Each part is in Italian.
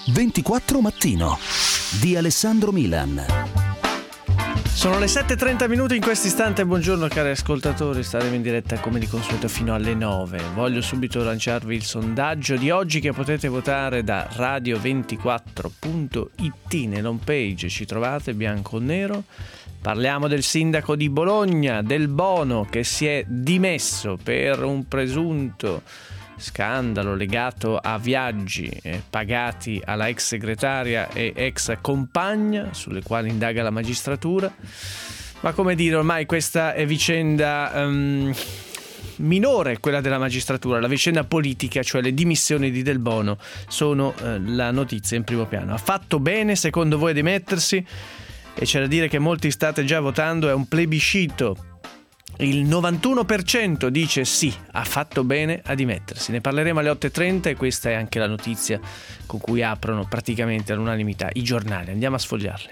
24 Mattino di Alessandro Milan. Sono le 7:30 in questo istante. Buongiorno cari ascoltatori, staremo in diretta come di consueto fino alle 9. Voglio subito lanciarvi il sondaggio di oggi che potete votare da radio24.it. Nell'home page ci trovate bianco o nero. Parliamo del sindaco di Bologna, Del Bono, che si è dimesso per un presunto scandalo legato a viaggi pagati alla ex segretaria e ex compagna, sulle quali indaga la magistratura. Ma come dire, ormai questa è vicenda minore, quella della magistratura. La vicenda politica, cioè le dimissioni di Del Bono, sono la notizia in primo piano. Ha fatto bene secondo voi a dimettersi? E c'è da dire che molti state già votando, è un plebiscito. Il 91% dice sì, ha fatto bene a dimettersi. Ne parleremo alle 8:30 e questa è anche la notizia con cui aprono praticamente all'unanimità i giornali. Andiamo a sfogliarli.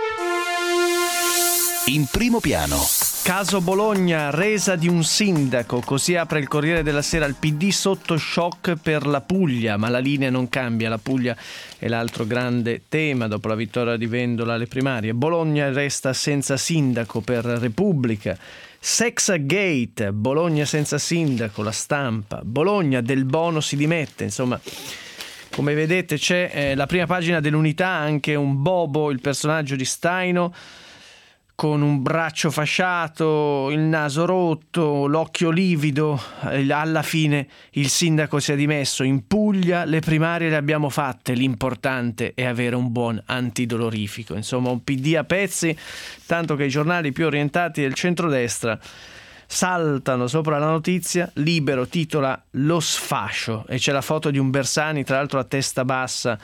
In primo piano. Caso Bologna, resa di un sindaco, così apre il Corriere della Sera. Il PD sotto shock per la Puglia, ma la linea non cambia. La Puglia è l'altro grande tema dopo la vittoria di Vendola alle primarie. Bologna resta senza sindaco per Repubblica. Sex Gate, Bologna senza sindaco, La Stampa. Bologna, Del Bono si dimette. Insomma, come vedete c'è la prima pagina dell'Unità, anche un Bobo, il personaggio di Staino, con un braccio fasciato, il naso rotto, l'occhio livido. Alla fine il sindaco si è dimesso. In Puglia le primarie le abbiamo fatte, l'importante è avere un buon antidolorifico. Insomma, un PD a pezzi, tanto che i giornali più orientati del centrodestra saltano sopra la notizia. Libero titola "Lo sfascio" e c'è la foto di un Bersani, tra l'altro a testa bassa,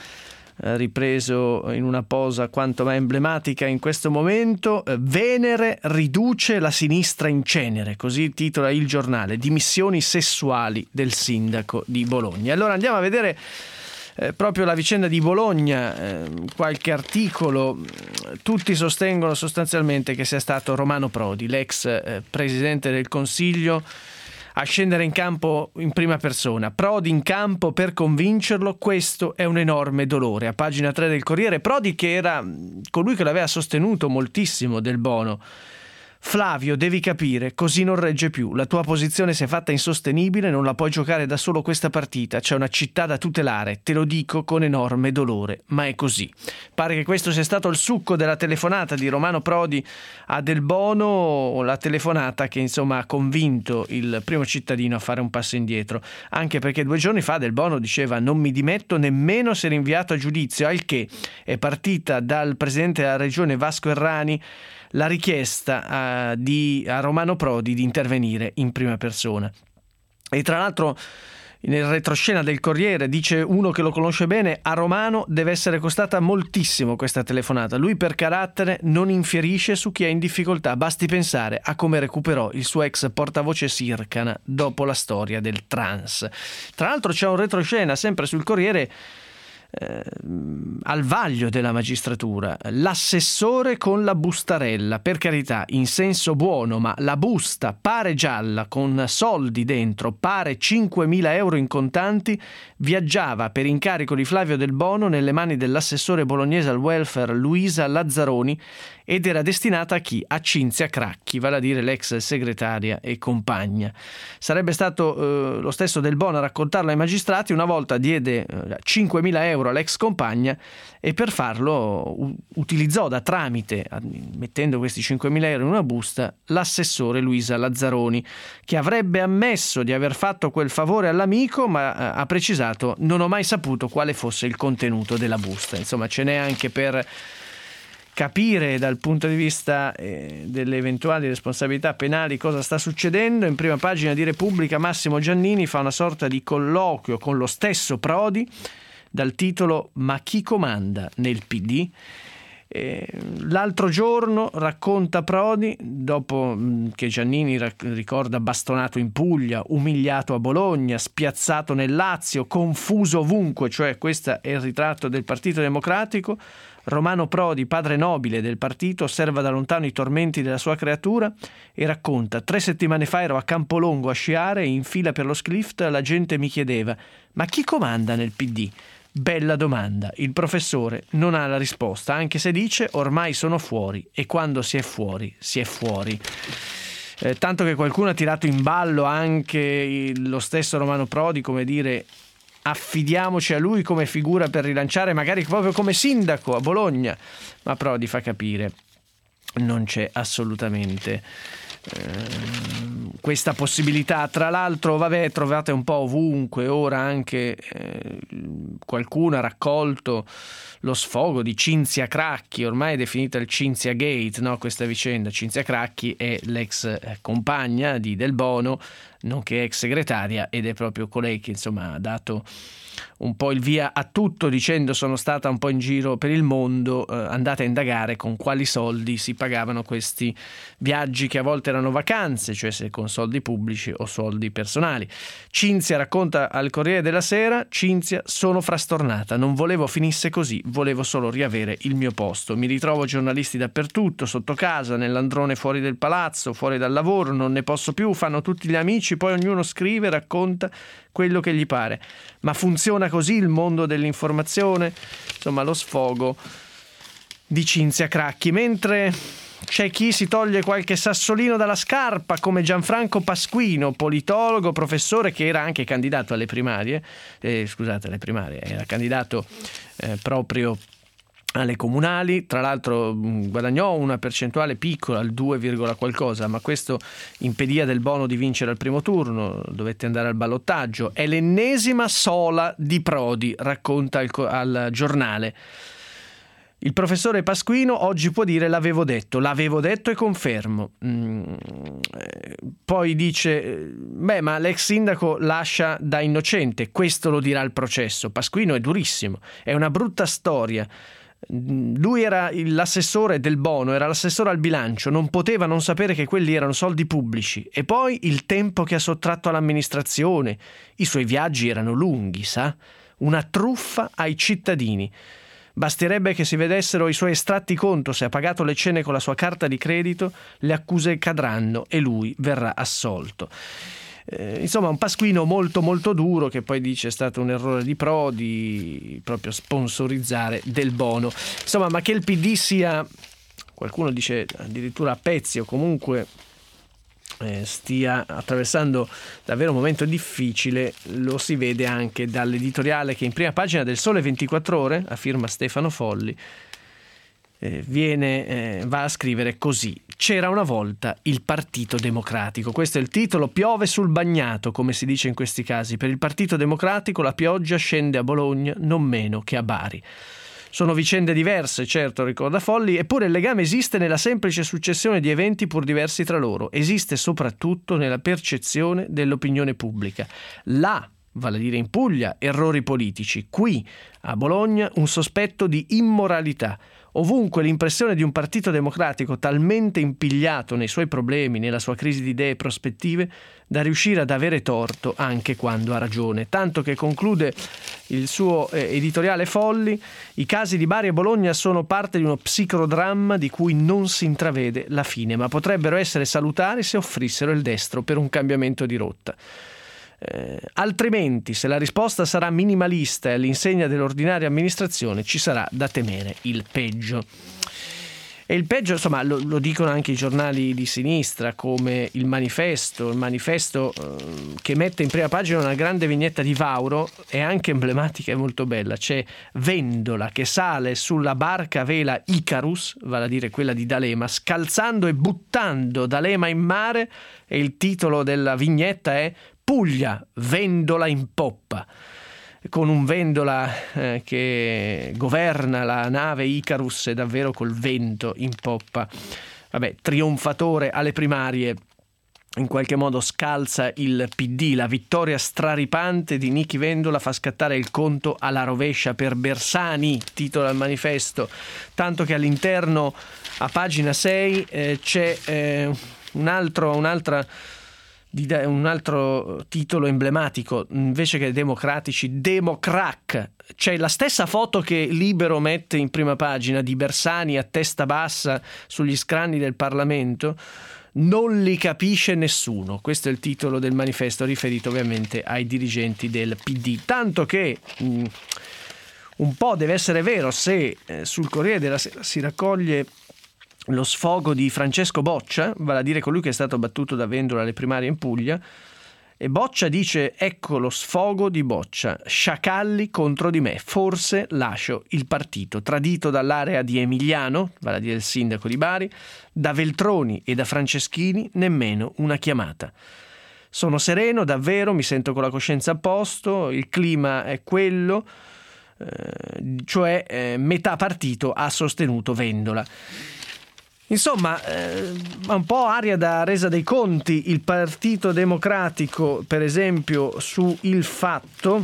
ripreso in una posa quanto mai emblematica in questo momento. Venere riduce la sinistra in cenere, così titola il giornale. Dimissioni sessuali del sindaco di Bologna. Allora andiamo a vedere proprio la vicenda di Bologna. Qualche articolo, tutti sostengono sostanzialmente che sia stato Romano Prodi, l'ex presidente del Consiglio, a scendere in campo in prima persona. Prodi in campo per convincerlo, questo è un enorme dolore. A pagina 3 del Corriere, Prodi, che era colui che l'aveva sostenuto moltissimo Del Bono. Flavio, devi capire, così non regge più. La tua posizione si è fatta insostenibile, non la puoi giocare da solo questa partita. C'è una città da tutelare, te lo dico con enorme dolore, ma è così. Pare che questo sia stato il succo della telefonata di Romano Prodi a Del Bono, la telefonata che insomma ha convinto il primo cittadino a fare un passo indietro. Anche perché 2 giorni fa Del Bono diceva "non mi dimetto nemmeno se rinviato a giudizio", al che è partita dal presidente della regione Vasco Errani la richiesta a Romano Prodi di intervenire in prima persona. E tra l'altro nel retroscena del Corriere dice uno che lo conosce bene: a Romano deve essere costata moltissimo questa telefonata. Lui per carattere non infierisce su chi è in difficoltà, basti pensare a come recuperò il suo ex portavoce Sircana dopo la storia del trans. Tra l'altro c'è un retroscena sempre sul Corriere al vaglio della magistratura, l'assessore con la bustarella, per carità, in senso buono, ma la busta pare gialla con soldi dentro, pare 5.000 euro in contanti, viaggiava per incarico di Flavio Del Bono nelle mani dell'assessore bolognese al welfare Luisa Lazzaroni ed era destinata a chi? A Cinzia Cracchi, vale a dire l'ex segretaria e compagna. Sarebbe stato lo stesso Del Bono a raccontarlo ai magistrati. Una volta diede 5.000 euro all'ex compagna e per farlo utilizzò da tramite, mettendo questi 5.000 euro in una busta, l'assessore Luisa Lazzaroni, che avrebbe ammesso di aver fatto quel favore all'amico, ma ha precisato "non ho mai saputo quale fosse il contenuto della busta". Insomma, ce n'è anche per capire dal punto di vista delle eventuali responsabilità penali cosa sta succedendo. In prima pagina di Repubblica Massimo Giannini fa una sorta di colloquio con lo stesso Prodi dal titolo "Ma chi comanda nel PD?". L'altro giorno racconta Prodi, dopo che Giannini ricorda bastonato in Puglia, umiliato a Bologna, spiazzato nel Lazio, confuso ovunque, cioè questo è il ritratto del Partito Democratico. Romano Prodi, padre nobile del partito, osserva da lontano i tormenti della sua creatura e racconta: 3 settimane fa ero a Campolongo a sciare e in fila per lo ski lift la gente mi chiedeva: ma chi comanda nel PD? Bella domanda. Il professore non ha la risposta, anche se dice ormai sono fuori e quando si è fuori, si è fuori. Tanto che qualcuno ha tirato in ballo anche lo stesso Romano Prodi, come dire, affidiamoci a lui come figura per rilanciare, magari proprio come sindaco a Bologna. Ma Prodi fa capire, non c'è assolutamente questa possibilità. Tra l'altro, vabbè, trovate un po' ovunque ora anche qualcuno ha raccolto lo sfogo di Cinzia Cracchi, ormai è definita il Cinzia Gate, no? Questa vicenda. Cinzia Cracchi è l'ex compagna di Del Bono, nonché ex segretaria, ed è proprio colei che insomma ha dato un po' il via a tutto, dicendo: sono stata un po' in giro per il mondo, andate a indagare con quali soldi si pagavano questi viaggi, che a volte erano vacanze, cioè se con soldi pubblici o soldi personali. Cinzia racconta al Corriere della Sera: Cinzia, sono frastornata, non volevo finisse così, volevo solo riavere il mio posto, mi ritrovo giornalisti dappertutto, sotto casa, nell'androne fuori del palazzo, fuori dal lavoro, non ne posso più, fanno tutti gli amici, poi ognuno scrive, racconta quello che gli pare. Ma funziona così il mondo dell'informazione? Insomma, lo sfogo di Cinzia Cracchi. Mentre c'è chi si toglie qualche sassolino dalla scarpa, come Gianfranco Pasquino, politologo, professore, che era anche candidato alle primarie, era candidato proprio alle comunali, tra l'altro guadagnò una percentuale piccola, il 2, qualcosa, ma questo impedì a Del Bono di vincere al primo turno, dovette andare al ballottaggio. È l'ennesima sola di Prodi, racconta al Giornale. Il professore Pasquino oggi può dire l'avevo detto e confermo. Poi dice, ma l'ex sindaco lascia da innocente, questo lo dirà il processo. Pasquino è durissimo, è una brutta storia. Lui era l'assessore Del Bono, era l'assessore al bilancio, non poteva non sapere che quelli erano soldi pubblici. E poi il tempo che ha sottratto all'amministrazione, i suoi viaggi erano lunghi, sa? Una truffa ai cittadini. Basterebbe che si vedessero i suoi estratti conto, se ha pagato le cene con la sua carta di credito, le accuse cadranno e lui verrà assolto. Insomma, un Pasquino molto molto duro, che poi dice è stato un errore di Prodi proprio sponsorizzare Del Bono. Insomma, ma che il PD sia, qualcuno dice addirittura a pezzi, o comunque stia attraversando davvero un momento difficile, lo si vede anche dall'editoriale che in prima pagina del Sole 24 Ore, a firma Stefano Folli, va a scrivere così: c'era una volta il Partito Democratico. Questo è il titolo. Piove sul bagnato, come si dice in questi casi. Per il Partito Democratico la pioggia scende a Bologna non meno che a Bari. Sono vicende diverse, certo, ricorda Folli, eppure il legame esiste nella semplice successione di eventi pur diversi tra loro. Esiste soprattutto nella percezione dell'opinione pubblica. Là, vale a dire in Puglia, errori politici. Qui, a Bologna, un sospetto di immoralità. Ovunque l'impressione di un partito democratico talmente impigliato nei suoi problemi, nella sua crisi di idee e prospettive, da riuscire ad avere torto anche quando ha ragione. Tanto che, conclude il suo editoriale Folli, i casi di Bari e Bologna sono parte di uno psicodramma di cui non si intravede la fine, ma potrebbero essere salutari se offrissero il destro per un cambiamento di rotta. Altrimenti, se la risposta sarà minimalista e all'insegna dell'ordinaria amministrazione, ci sarà da temere il peggio. E il peggio, insomma, lo dicono anche i giornali di sinistra, come il Manifesto che mette in prima pagina una grande vignetta di Vauro, è anche emblematica e molto bella. C'è Vendola che sale sulla barca a vela Icarus, vale a dire quella di D'Alema, scalzando e buttando D'Alema in mare, e il titolo della vignetta è Puglia, Vendola in poppa, con un Vendola che governa la nave Icarus e davvero col vento in poppa. Vabbè, trionfatore alle primarie, in qualche modo scalza il PD. La vittoria straripante di Nichi Vendola fa scattare il conto alla rovescia per Bersani, titola il Manifesto, tanto che all'interno, a pagina 6, c'è un altro titolo emblematico, invece che democratici, Democrac. C'è la stessa foto che Libero mette in prima pagina di Bersani a testa bassa sugli scranni del Parlamento. Non li capisce nessuno. Questo è il titolo del Manifesto, riferito ovviamente ai dirigenti del PD. Tanto che un po' deve essere vero se sul Corriere della Sera si raccoglie lo sfogo di Francesco Boccia, vale a dire colui che è stato battuto da Vendola alle primarie in Puglia, e Boccia dice: ecco lo sfogo di Boccia, sciacalli contro di me, forse lascio il partito, tradito dall'area di Emiliano, vale a dire il sindaco di Bari, da Veltroni e da Franceschini nemmeno una chiamata. Sono sereno, davvero, mi sento con la coscienza a posto, il clima è quello, cioè metà partito ha sostenuto Vendola. Insomma, un po' aria da resa dei conti. Il Partito Democratico, per esempio, su Il Fatto,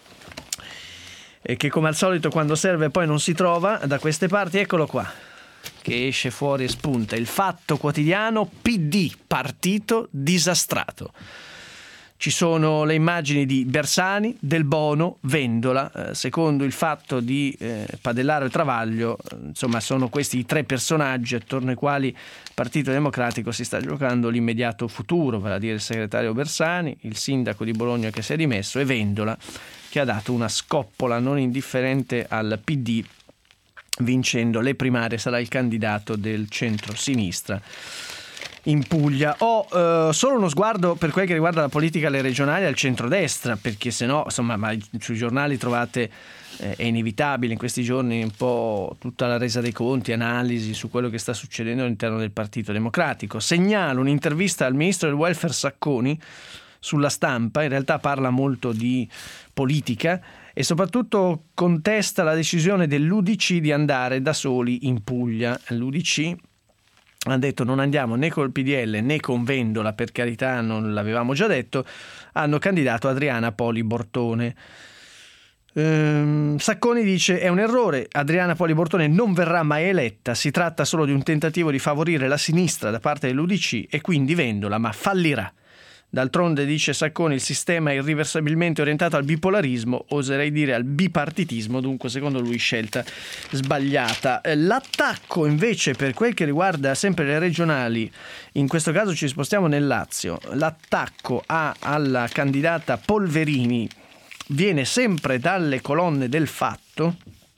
che come al solito quando serve poi non si trova, da queste parti, eccolo qua, che esce fuori e spunta. Il Fatto Quotidiano, PD, partito disastrato. Ci sono le immagini di Bersani, Del Bono, Vendola. Secondo Il Fatto di Padellaro e Travaglio, insomma, sono questi i tre personaggi attorno ai quali il Partito Democratico si sta giocando l'immediato futuro, vale a dire il segretario Bersani, il sindaco di Bologna che si è dimesso e Vendola, che ha dato una scoppola non indifferente al PD, vincendo le primarie, sarà il candidato del centro-sinistra in Puglia. Ho solo uno sguardo per quel che riguarda la politica alle regionali al centrodestra, perché se no, insomma, ma sui giornali trovate è inevitabile in questi giorni un po' tutta la resa dei conti, analisi su quello che sta succedendo all'interno del Partito Democratico. Segnalo un'intervista al ministro del welfare Sacconi sulla Stampa, in realtà parla molto di politica e soprattutto contesta la decisione dell'UDC di andare da soli in Puglia. L'UDC ha detto: non andiamo né col PDL né con Vendola, per carità, non l'avevamo già detto. Hanno candidato Adriana Poli Bortone. Sacconi dice: è un errore, Adriana Poli Bortone non verrà mai eletta, si tratta solo di un tentativo di favorire la sinistra da parte dell'UDC e quindi Vendola, ma fallirà. D'altronde, dice Sacconi, il sistema è irriversabilmente orientato al bipolarismo, oserei dire al bipartitismo, dunque secondo lui scelta sbagliata. L'attacco invece per quel che riguarda sempre le regionali, in questo caso ci spostiamo nel Lazio, l'attacco alla candidata Polverini viene sempre dalle colonne del Fatto,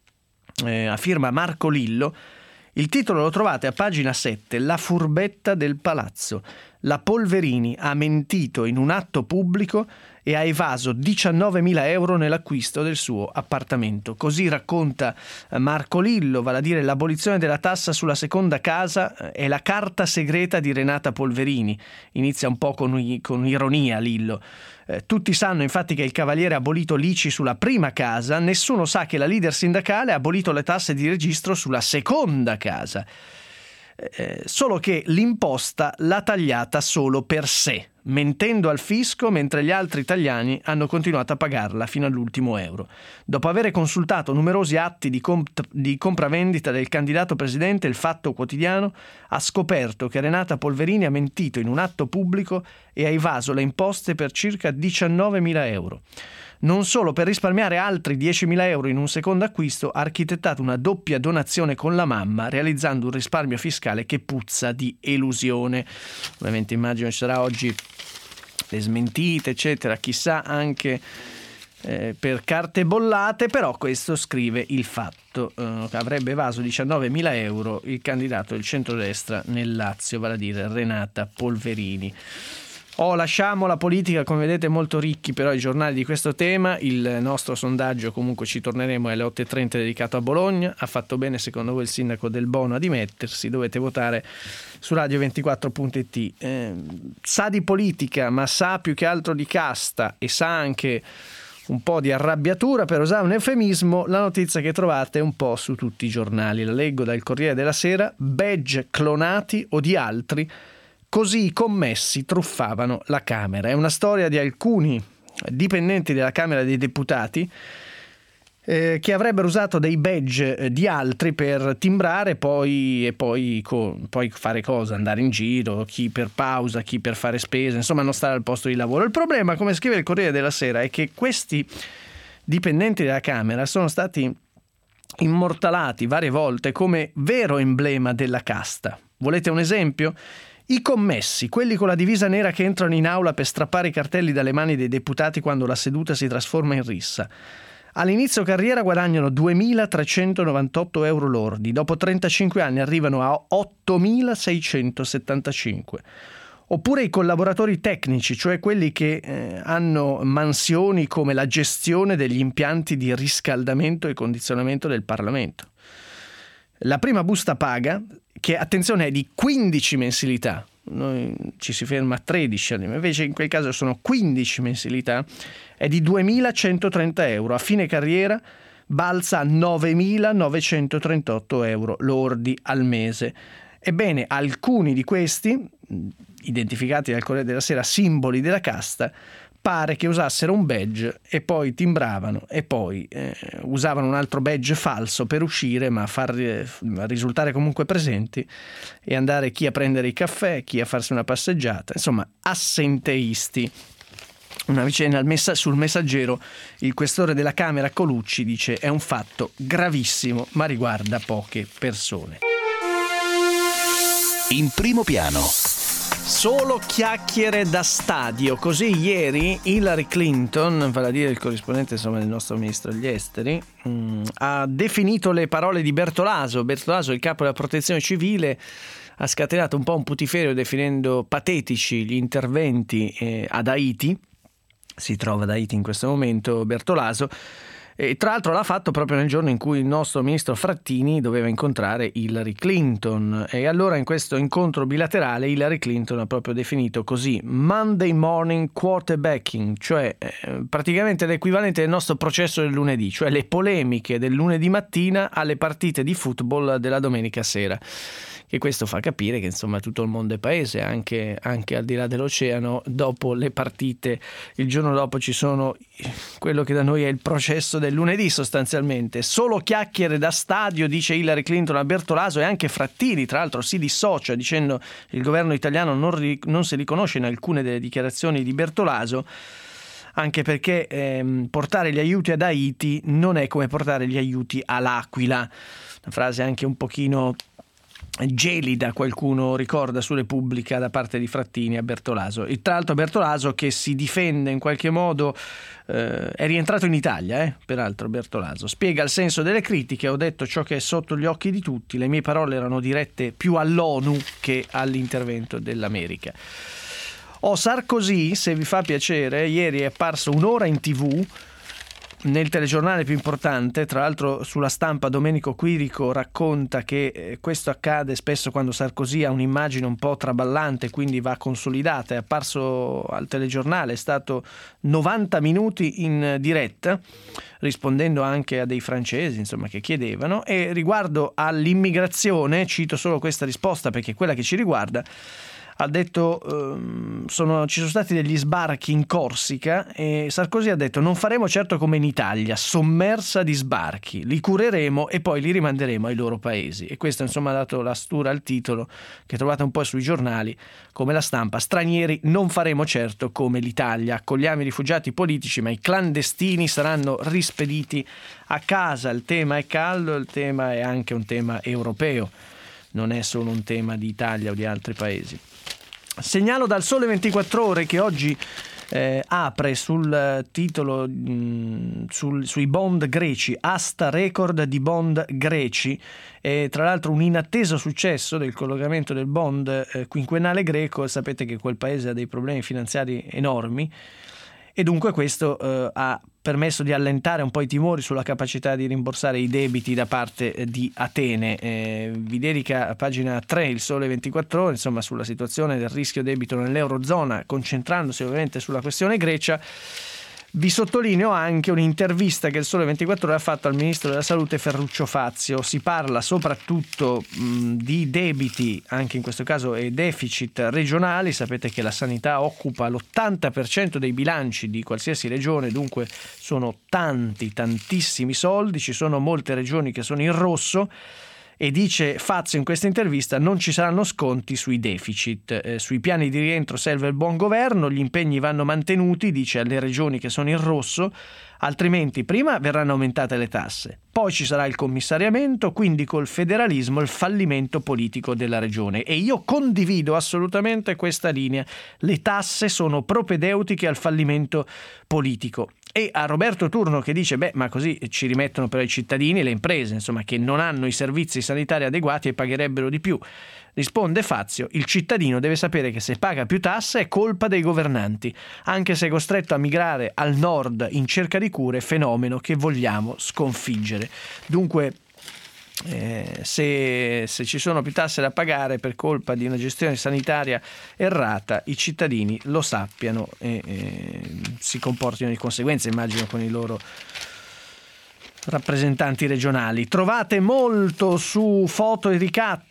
a firma Marco Lillo. Il titolo lo trovate a pagina 7, La furbetta del palazzo. La Polverini ha mentito in un atto pubblico e ha evaso 19.000 euro nell'acquisto del suo appartamento. Così racconta Marco Lillo, vale a dire l'abolizione della tassa sulla seconda casa è la carta segreta di Renata Polverini. Inizia un po' con ironia Lillo. Tutti sanno infatti che il Cavaliere ha abolito l'ICI sulla prima casa, nessuno sa che la leader sindacale ha abolito le tasse di registro sulla seconda casa. Solo che l'imposta l'ha tagliata solo per sé, mentendo al fisco, mentre gli altri italiani hanno continuato a pagarla fino all'ultimo euro. Dopo aver consultato numerosi atti di compravendita del candidato presidente, il Fatto Quotidiano ha scoperto che Renata Polverini ha mentito in un atto pubblico e ha evaso le imposte per circa 19.000 euro. Non solo, per risparmiare altri 10.000 euro in un secondo acquisto, ha architettato una doppia donazione con la mamma, realizzando un risparmio fiscale che puzza di elusione. Ovviamente immagino ci sarà oggi le smentite, eccetera, chissà anche per carte bollate, però questo scrive Il Fatto, che avrebbe evaso 19.000 euro il candidato del centrodestra nel Lazio, vale a dire Renata Polverini. Lasciamo la politica, come vedete molto ricchi però i giornali di questo tema. Il nostro sondaggio, comunque ci torneremo, è alle 8.30 dedicato a Bologna. Ha fatto bene secondo voi il sindaco Del Bono a dimettersi? Dovete votare su radio24.it. Sa di politica, ma sa più che altro di casta e sa anche un po' di arrabbiatura, per usare un eufemismo, la notizia che trovate un po' su tutti i giornali. La leggo dal Corriere della Sera: badge clonati o di altri, così i commessi truffavano la Camera. È una storia di alcuni dipendenti della Camera dei Deputati che avrebbero usato dei badge di altri per timbrare e poi fare cosa? Andare in giro, chi per pausa, chi per fare spese, insomma non stare al posto di lavoro. Il problema, come scrive il Corriere della Sera, è che questi dipendenti della Camera sono stati immortalati varie volte come vero emblema della casta. Volete un esempio? I commessi, quelli con la divisa nera che entrano in aula per strappare i cartelli dalle mani dei deputati quando la seduta si trasforma in rissa. All'inizio carriera guadagnano 2.398 euro lordi, dopo 35 anni arrivano a 8.675. Oppure i collaboratori tecnici, cioè quelli che hanno mansioni come la gestione degli impianti di riscaldamento e condizionamento del Parlamento. La prima busta paga, che attenzione è di 15 mensilità, noi ci si ferma a 13, invece in quel caso sono 15 mensilità, è di 2.130 euro. A fine carriera balza a 9.938 euro lordi al mese. Ebbene, alcuni di questi, identificati dal Corriere della Sera simboli della casta, pare che usassero un badge e poi timbravano e poi usavano un altro badge falso per uscire, ma far risultare comunque presenti e andare chi a prendere il caffè, chi a farsi una passeggiata, insomma assenteisti. Una vicenda sul Messaggero, il questore della Camera Colucci dice: è un fatto gravissimo ma riguarda poche persone. In primo piano. Solo chiacchiere da stadio. Così ieri Hillary Clinton, vale a dire il corrispondente del nostro ministro degli esteri, ha definito le parole di Bertolaso. Bertolaso, il capo della protezione civile, ha scatenato un po' un putiferio definendo patetici gli interventi ad Haiti. Si trova ad Haiti in questo momento Bertolaso. E tra l'altro l'ha fatto proprio nel giorno in cui il nostro ministro Frattini doveva incontrare Hillary Clinton, e allora in questo incontro bilaterale Hillary Clinton ha proprio definito così Monday morning quarterbacking, cioè praticamente l'equivalente del nostro processo del lunedì, cioè le polemiche del lunedì mattina alle partite di football della domenica sera. E questo fa capire che insomma tutto il mondo è paese, anche al di là dell'oceano. Dopo le partite, il giorno dopo ci sono quello che da noi è il processo del lunedì sostanzialmente. Solo chiacchiere da stadio, dice Hillary Clinton a Bertolaso, e anche Frattini tra l'altro si dissocia dicendo che il governo italiano non si riconosce in alcune delle dichiarazioni di Bertolaso, anche perché portare gli aiuti ad Haiti non è come portare gli aiuti all'Aquila. Una frase anche un pochino gelida, qualcuno ricorda su Repubblica, da parte di Frattini a Bertolaso. E tra l'altro Bertolaso che si difende in qualche modo, è rientrato in Italia, peraltro Bertolaso spiega il senso delle critiche: ho detto ciò che è sotto gli occhi di tutti, le mie parole erano dirette più all'ONU che all'intervento dell'America. Sarkozy, se vi fa piacere, ieri è apparso un'ora in TV nel telegiornale più importante. Tra l'altro sulla Stampa Domenico Quirico racconta che questo accade spesso quando Sarkozy ha un'immagine un po' traballante, quindi va consolidata. È apparso al telegiornale, è stato 90 minuti in diretta, rispondendo anche a dei francesi insomma che chiedevano. E riguardo all'immigrazione, cito solo questa risposta perché è quella che ci riguarda, ha detto ci sono stati degli sbarchi in Corsica e Sarkozy ha detto: non faremo certo come in Italia, sommersa di sbarchi, li cureremo e poi li rimanderemo ai loro paesi. E questo insomma ha dato la stura al titolo che trovate un po' sui giornali come La Stampa: stranieri non faremo certo come l'Italia, accogliamo i rifugiati politici ma i clandestini saranno rispediti a casa. Il tema è caldo, il tema è anche un tema europeo, non è solo un tema di Italia o di altri paesi. Segnalo dal Sole 24 Ore che oggi apre sul titolo sui bond greci, asta record di bond greci, e tra l'altro un inatteso successo del collocamento del bond quinquennale greco. Sapete che quel paese ha dei problemi finanziari enormi e dunque questo ha permesso di allentare un po' i timori sulla capacità di rimborsare i debiti da parte di Atene. Vi dedica a pagina 3 il Sole 24 Ore, insomma, sulla situazione del rischio debito nell'Eurozona, concentrandosi ovviamente sulla questione Grecia. Vi sottolineo anche un'intervista che il Sole 24 Ore ha fatto al ministro della Salute Ferruccio Fazio. Si parla soprattutto di debiti, anche in questo caso, e deficit regionali. Sapete che la sanità occupa l'80% dei bilanci di qualsiasi regione, dunque sono tantissimi soldi. Ci sono molte regioni che sono in rosso. E dice Fazio in questa intervista: non ci saranno sconti sui deficit, sui piani di rientro serve il buon governo, gli impegni vanno mantenuti, dice alle regioni che sono in rosso, altrimenti prima verranno aumentate le tasse, poi ci sarà il commissariamento, quindi col federalismo il fallimento politico della regione. E io condivido assolutamente questa linea: le tasse sono propedeutiche al fallimento politico. E a Roberto Turno che dice ma così ci rimettono però i cittadini e le imprese, insomma, che non hanno i servizi sanitari adeguati e pagherebbero di più. Risponde Fazio: il cittadino deve sapere che se paga più tasse è colpa dei governanti, anche se è costretto a migrare al nord in cerca di cure, fenomeno che vogliamo sconfiggere. Dunque se ci sono più tasse da pagare per colpa di una gestione sanitaria errata, i cittadini lo sappiano e si comportino di conseguenza, immagino, con i loro rappresentanti regionali. Trovate molto su foto e ricatti,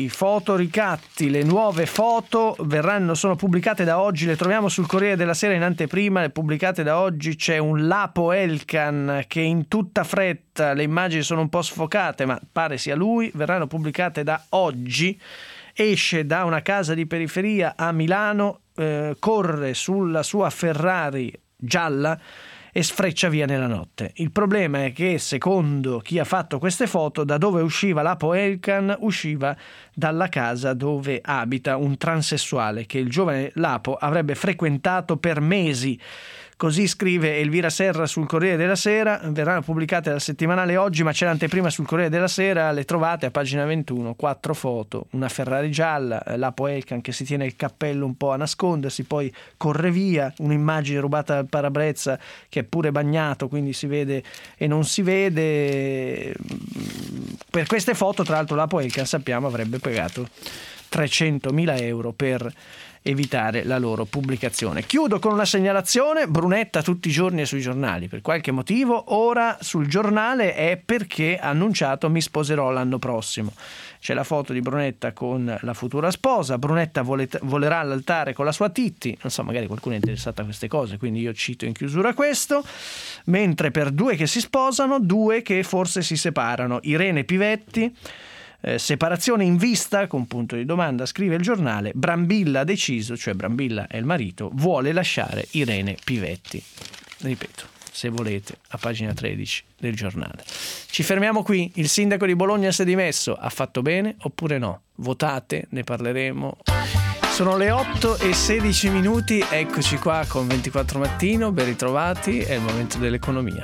le nuove foto sono pubblicate da oggi, le troviamo sul Corriere della Sera in anteprima, le pubblicate da oggi. C'è un Lapo Elkann che in tutta fretta, le immagini sono un po' sfocate ma pare sia lui, verranno pubblicate da oggi. Esce da una casa di periferia a Milano, corre sulla sua Ferrari gialla e sfreccia via nella notte. Il problema è che, secondo chi ha fatto queste foto, da dove usciva Lapo Elkann usciva dalla casa dove abita un transessuale che il giovane Lapo avrebbe frequentato per mesi. Così scrive Elvira Serra sul Corriere della Sera. Verranno pubblicate dal settimanale Oggi, ma c'è l'anteprima sul Corriere della Sera, le trovate a pagina 21, 4 foto, una Ferrari gialla, Lapo Elkann che si tiene il cappello un po' a nascondersi, poi corre via, un'immagine rubata dal parabrezza che è pure bagnato, quindi si vede e non si vede. Per queste foto, tra l'altro, Lapo Elkann, sappiamo, avrebbe pagato 300.000 euro per evitare la loro pubblicazione. Chiudo con una segnalazione: Brunetta tutti i giorni è sui giornali, per qualche motivo ora sul Giornale è perché ha annunciato mi sposerò l'anno prossimo. C'è la foto di Brunetta con la futura sposa. Brunetta volerà all'altare con la sua Titti, non so, magari qualcuno è interessato a queste cose, quindi io cito in chiusura questo. Mentre per 2 che si sposano, 2 che forse si separano. Irene Pivetti, separazione in vista, con punto di domanda, scrive il Giornale. Brambilla ha deciso, cioè Brambilla è il marito, vuole lasciare Irene Pivetti. Ripeto, se volete, a pagina 13 del Giornale. Ci fermiamo qui. Il sindaco di Bologna si è dimesso. Ha fatto bene oppure no? Votate, ne parleremo. Sono le 8:16, eccoci qua con 24 Mattino, ben ritrovati, è il momento dell'economia.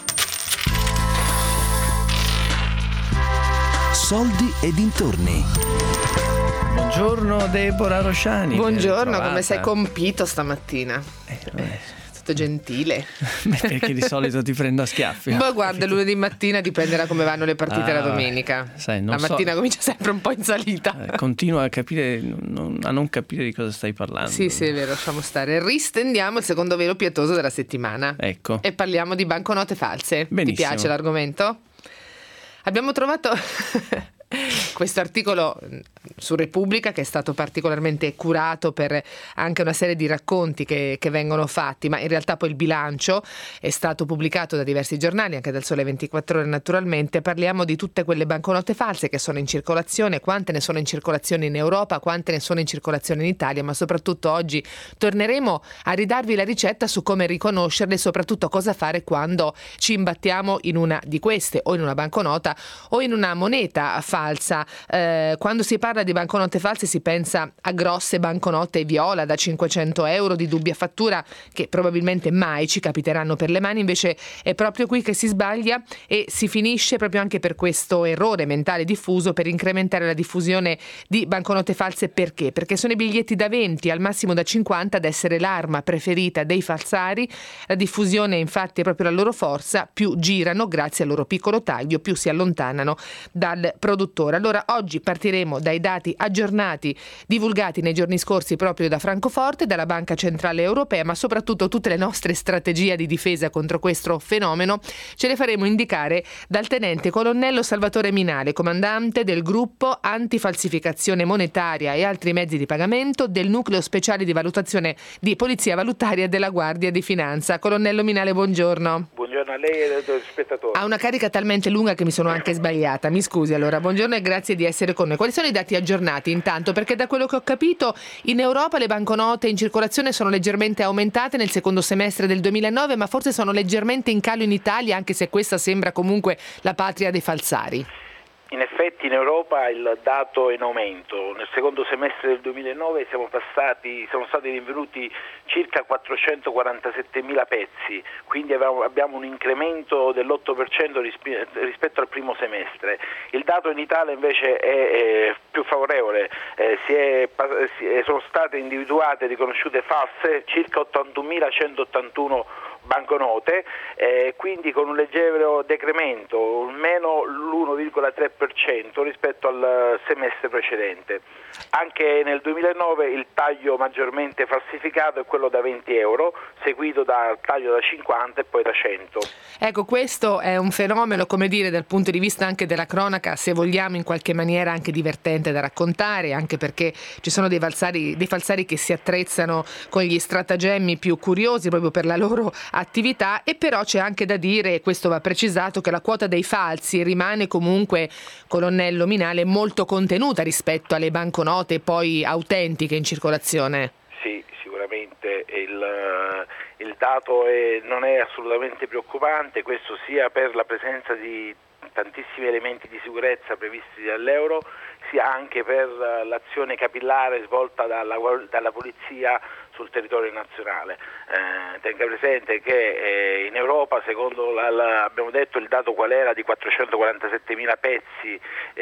Soldi e dintorni. Buongiorno Deborah Rosciani. Buongiorno, come sei compito stamattina? Tutto gentile. Perché di solito ti prendo a schiaffi. Ma guarda, lunedì mattina dipenderà come vanno le partite la domenica. Sai, la mattina comincia sempre un po' in salita. Continuo a capire, a non capire di cosa stai parlando. Sì, è vero, lasciamo stare. Ristendiamo il secondo velo pietoso della settimana. Ecco. E parliamo di banconote false. Benissimo. Ti piace l'argomento? Abbiamo trovato questo articolo su Repubblica che è stato particolarmente curato per anche una serie di racconti che vengono fatti, ma in realtà poi il bilancio è stato pubblicato da diversi giornali, anche dal Sole 24 Ore naturalmente. Parliamo di tutte quelle banconote false che sono in circolazione, quante ne sono in circolazione in Europa, quante ne sono in circolazione in Italia, ma soprattutto oggi torneremo a ridarvi la ricetta su come riconoscerle e soprattutto cosa fare quando ci imbattiamo in una di queste, o in una banconota o in una moneta falsa. Quando si parla di banconote false si pensa a grosse banconote viola da 500 euro di dubbia fattura che probabilmente mai ci capiteranno per le mani. Invece è proprio qui che si sbaglia e si finisce proprio anche per questo errore mentale diffuso per incrementare la diffusione di banconote false. Perché? Perché sono i biglietti da 20 al massimo da 50 ad essere l'arma preferita dei falsari. La diffusione infatti è proprio la loro forza: più girano grazie al loro piccolo taglio, più si allontanano dal produttore. Allora oggi partiremo dai dati aggiornati divulgati nei giorni scorsi proprio da Francoforte, dalla Banca Centrale Europea, ma soprattutto tutte le nostre strategie di difesa contro questo fenomeno ce le faremo indicare dal tenente colonnello Salvatore Minale, comandante del gruppo antifalsificazione monetaria e altri mezzi di pagamento del nucleo speciale di valutazione di polizia valutaria della Guardia di Finanza. Colonnello Minale, buongiorno. Buongiorno a lei e ai spettatori. Ha una carica talmente lunga che mi sono anche sbagliata, mi scusi. Allora, buongiorno e grazie di essere con noi. Quali sono i dati aggiornati intanto? Perché da quello che ho capito in Europa le banconote in circolazione sono leggermente aumentate nel secondo semestre del 2009, ma forse sono leggermente in calo in Italia, anche se questa sembra comunque la patria dei falsari. In effetti in Europa il dato è in aumento. Nel secondo semestre del 2009 sono stati rinvenuti circa 447.000 pezzi, quindi abbiamo un incremento dell'8% rispetto al primo semestre. Il dato in Italia invece è più favorevole, sono state individuate e riconosciute false circa 81.181 banconote, quindi con un leggero decremento, meno l'1,3% rispetto al semestre precedente. Anche nel 2009 il taglio maggiormente falsificato è quello da 20 euro, seguito dal taglio da 50 e poi da 100. Ecco, questo è un fenomeno, come dire, dal punto di vista anche della cronaca, se vogliamo in qualche maniera anche divertente da raccontare, anche perché ci sono dei falsari che si attrezzano con gli stratagemmi più curiosi proprio per la loro attività, e però c'è anche da dire, e questo va precisato, che la quota dei falsi rimane comunque, colonnello Minale, molto contenuta rispetto alle banconote poi autentiche in circolazione. Sì, sicuramente il dato non è assolutamente preoccupante, questo sia per la presenza di tantissimi elementi di sicurezza previsti dall'euro, sia anche per l'azione capillare svolta dalla polizia sul territorio nazionale. Tenga presente che in Europa, secondo abbiamo detto il dato qual era, di 447.000 pezzi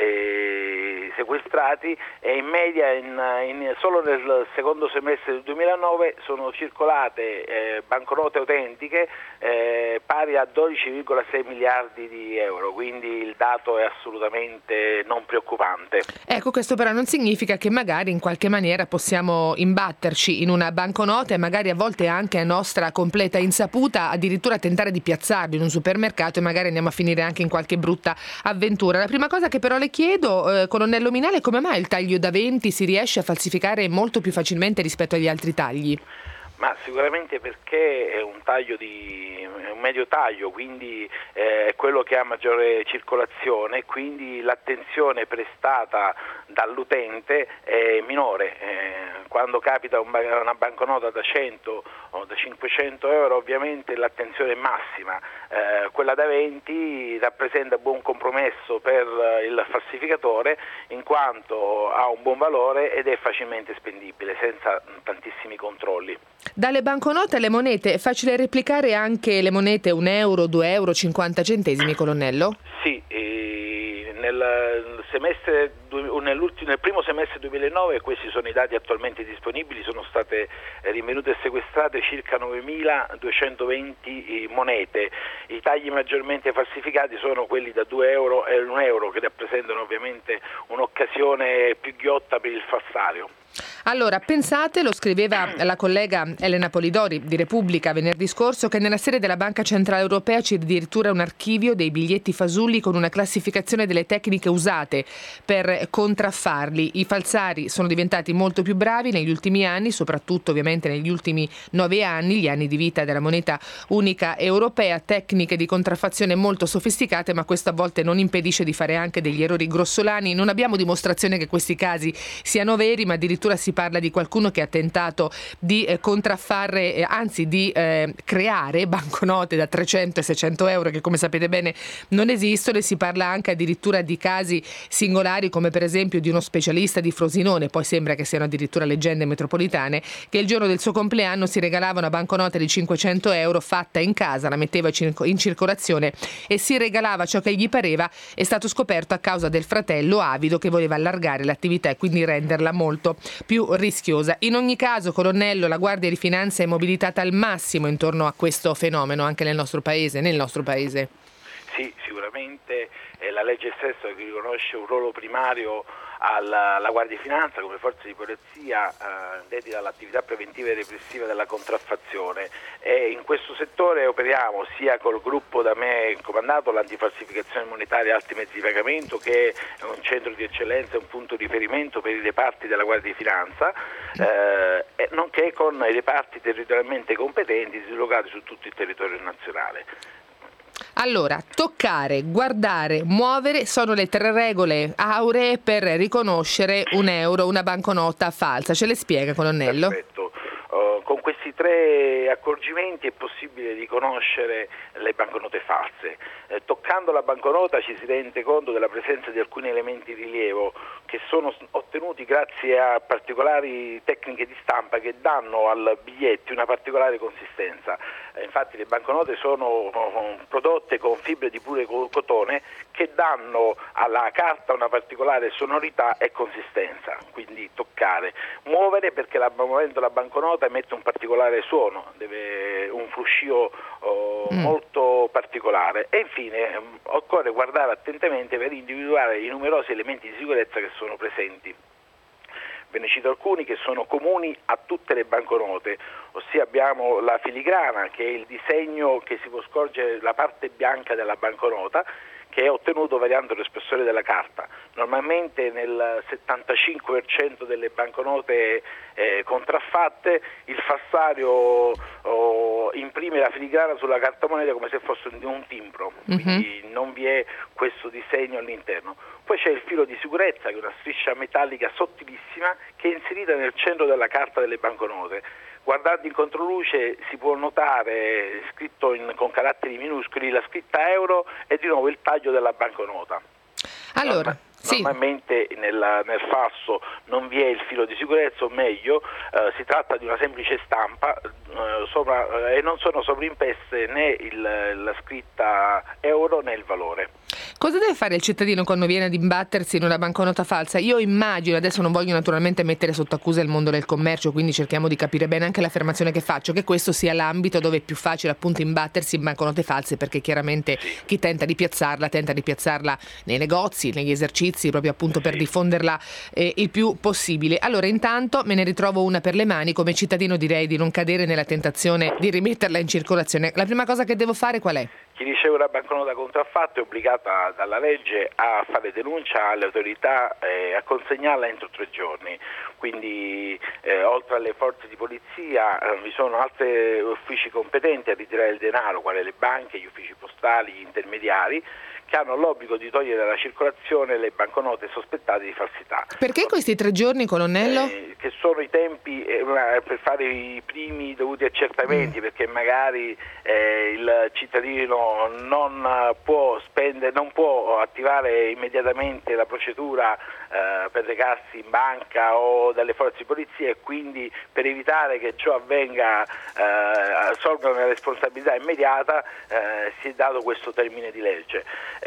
sequestrati, e in media solo nel secondo semestre del 2009 sono circolate banconote autentiche pari a 12,6 miliardi di euro, quindi il dato è assolutamente non preoccupante. Ecco, questo però non significa che magari in qualche maniera possiamo imbatterci in una banconota e magari a volte anche a nostra completa insaputa addirittura tentare di piazzarlo in un supermercato, e magari andiamo a finire anche in qualche brutta avventura. La prima cosa che però le chiedo, colonnello Minale, è come mai il taglio da 20 si riesce a falsificare molto più facilmente rispetto agli altri tagli? Ma sicuramente perché è un medio taglio, quindi è quello che ha maggiore circolazione, quindi l'attenzione prestata dall'utente è minore. Quando capita una banconota da 100 o da 500 euro, ovviamente l'attenzione è massima. Quella da 20 rappresenta buon compromesso per il falsificatore, in quanto ha un buon valore ed è facilmente spendibile senza tantissimi controlli. Dalle banconote alle monete è facile replicare anche le monete 1 euro, 2 euro, 50 centesimi, colonnello? Sì, nel primo semestre 2009, questi sono i dati attualmente disponibili, sono state rinvenute e sequestrate circa 9.220 monete. I tagli maggiormente falsificati sono quelli da 2 euro e 1 euro, che rappresentano ovviamente un'occasione più ghiotta per il falsario. Allora, pensate, lo scriveva la collega Elena Polidori di Repubblica venerdì scorso, che nella sede della Banca Centrale Europea c'è addirittura un archivio dei biglietti fasulli con una classificazione delle tecniche usate per contraffarli. I falsari sono diventati molto più bravi negli ultimi anni, soprattutto ovviamente negli ultimi 9 anni, gli anni di vita della moneta unica europea, tecniche di contraffazione molto sofisticate, ma questo a volte non impedisce di fare anche degli errori grossolani. Non abbiamo dimostrazione che questi casi siano veri, ma addirittura si parla di qualcuno che ha tentato di contraffare, anzi di creare banconote da 300 e 600 euro che, come sapete bene, non esistono, e si parla anche addirittura di casi singolari, come per esempio di uno specialista di Frosinone, poi sembra che siano addirittura leggende metropolitane, che il giorno del suo compleanno si regalava una banconota di 500 euro fatta in casa, la metteva in circolazione e si regalava ciò che gli pareva. È stato scoperto a causa del fratello avido che voleva allargare l'attività e quindi renderla molto più rischiosa. In ogni caso, colonnello, la Guardia di Finanza è mobilitata al massimo intorno a questo fenomeno anche nel nostro paese. Sì, sicuramente la legge stessa riconosce un ruolo primario alla Guardia di Finanza come forza di polizia dedita all'attività preventiva e repressiva della contraffazione, e in questo settore operiamo sia col gruppo da me comandato, l'antifalsificazione monetaria e altri mezzi di pagamento, che è un centro di eccellenza e un punto di riferimento per i reparti della Guardia di Finanza, nonché con i reparti territorialmente competenti dislocati su tutto il territorio nazionale. Allora, toccare, guardare, muovere sono le 3 regole auree per riconoscere un euro, una banconota falsa. Ce le spiega, colonnello? Perfetto. Con questi 3 accorgimenti è possibile riconoscere le banconote false. Toccando la banconota ci si rende conto della presenza di alcuni elementi di rilievo che sono ottenuti grazie a particolari tecniche di stampa che danno al biglietto una particolare consistenza. Infatti le banconote sono prodotte con fibre di pure cotone che danno alla carta una particolare sonorità e consistenza, quindi toccare, muovere, perché muovendo la banconota emette un particolare suono, deve un fruscio molto particolare. E infine occorre guardare attentamente per individuare i numerosi elementi di sicurezza che sono presenti. Ve ne cito alcuni che sono comuni a tutte le banconote, ossia abbiamo la filigrana, che è il disegno che si può scorgere la parte bianca della banconota, che è ottenuto variando lo spessore della carta. Normalmente nel 75% delle banconote contraffatte il fassario imprime la filigrana sulla carta moneta come se fosse un timbro, quindi non vi è questo disegno all'interno. Poi c'è il filo di sicurezza, che è una striscia metallica sottilissima che è inserita nel centro della carta delle banconote. Guardando in controluce si può notare scritto con caratteri minuscoli la scritta euro e di nuovo il taglio della banconota. Allora, normalmente nel falso non vi è il filo di sicurezza, o meglio si tratta di una semplice stampa e non sono sovrimpresse né la scritta euro né il valore. Cosa deve fare il cittadino quando viene ad imbattersi in una banconota falsa? Io immagino, adesso non voglio naturalmente mettere sotto accusa il mondo del commercio, quindi cerchiamo di capire bene anche l'affermazione che faccio, che questo sia l'ambito dove è più facile appunto imbattersi in banconote false, perché chiaramente chi tenta di piazzarla nei negozi, negli esercizi, proprio appunto per diffonderla il più possibile. Allora intanto me ne ritrovo una per le mani, come cittadino direi di non cadere nella tentazione di rimetterla in circolazione. La prima cosa che devo fare qual è? Chi riceve una banconota contraffatta è obbligata dalla legge a fare denuncia alle autorità e a consegnarla entro 3 giorni. Quindi oltre alle forze di polizia vi sono altri uffici competenti a ritirare il denaro, quali le banche, gli uffici postali, gli intermediari, che hanno l'obbligo di togliere dalla circolazione le banconote sospettate di falsità. Perché questi 3 giorni, colonnello? Che sono i tempi per fare i primi dovuti accertamenti, perché magari il cittadino non può attivare immediatamente la procedura per recarsi in banca o dalle forze di polizia, e quindi per evitare che ciò avvenga sorga una responsabilità immediata si è dato questo termine di legge.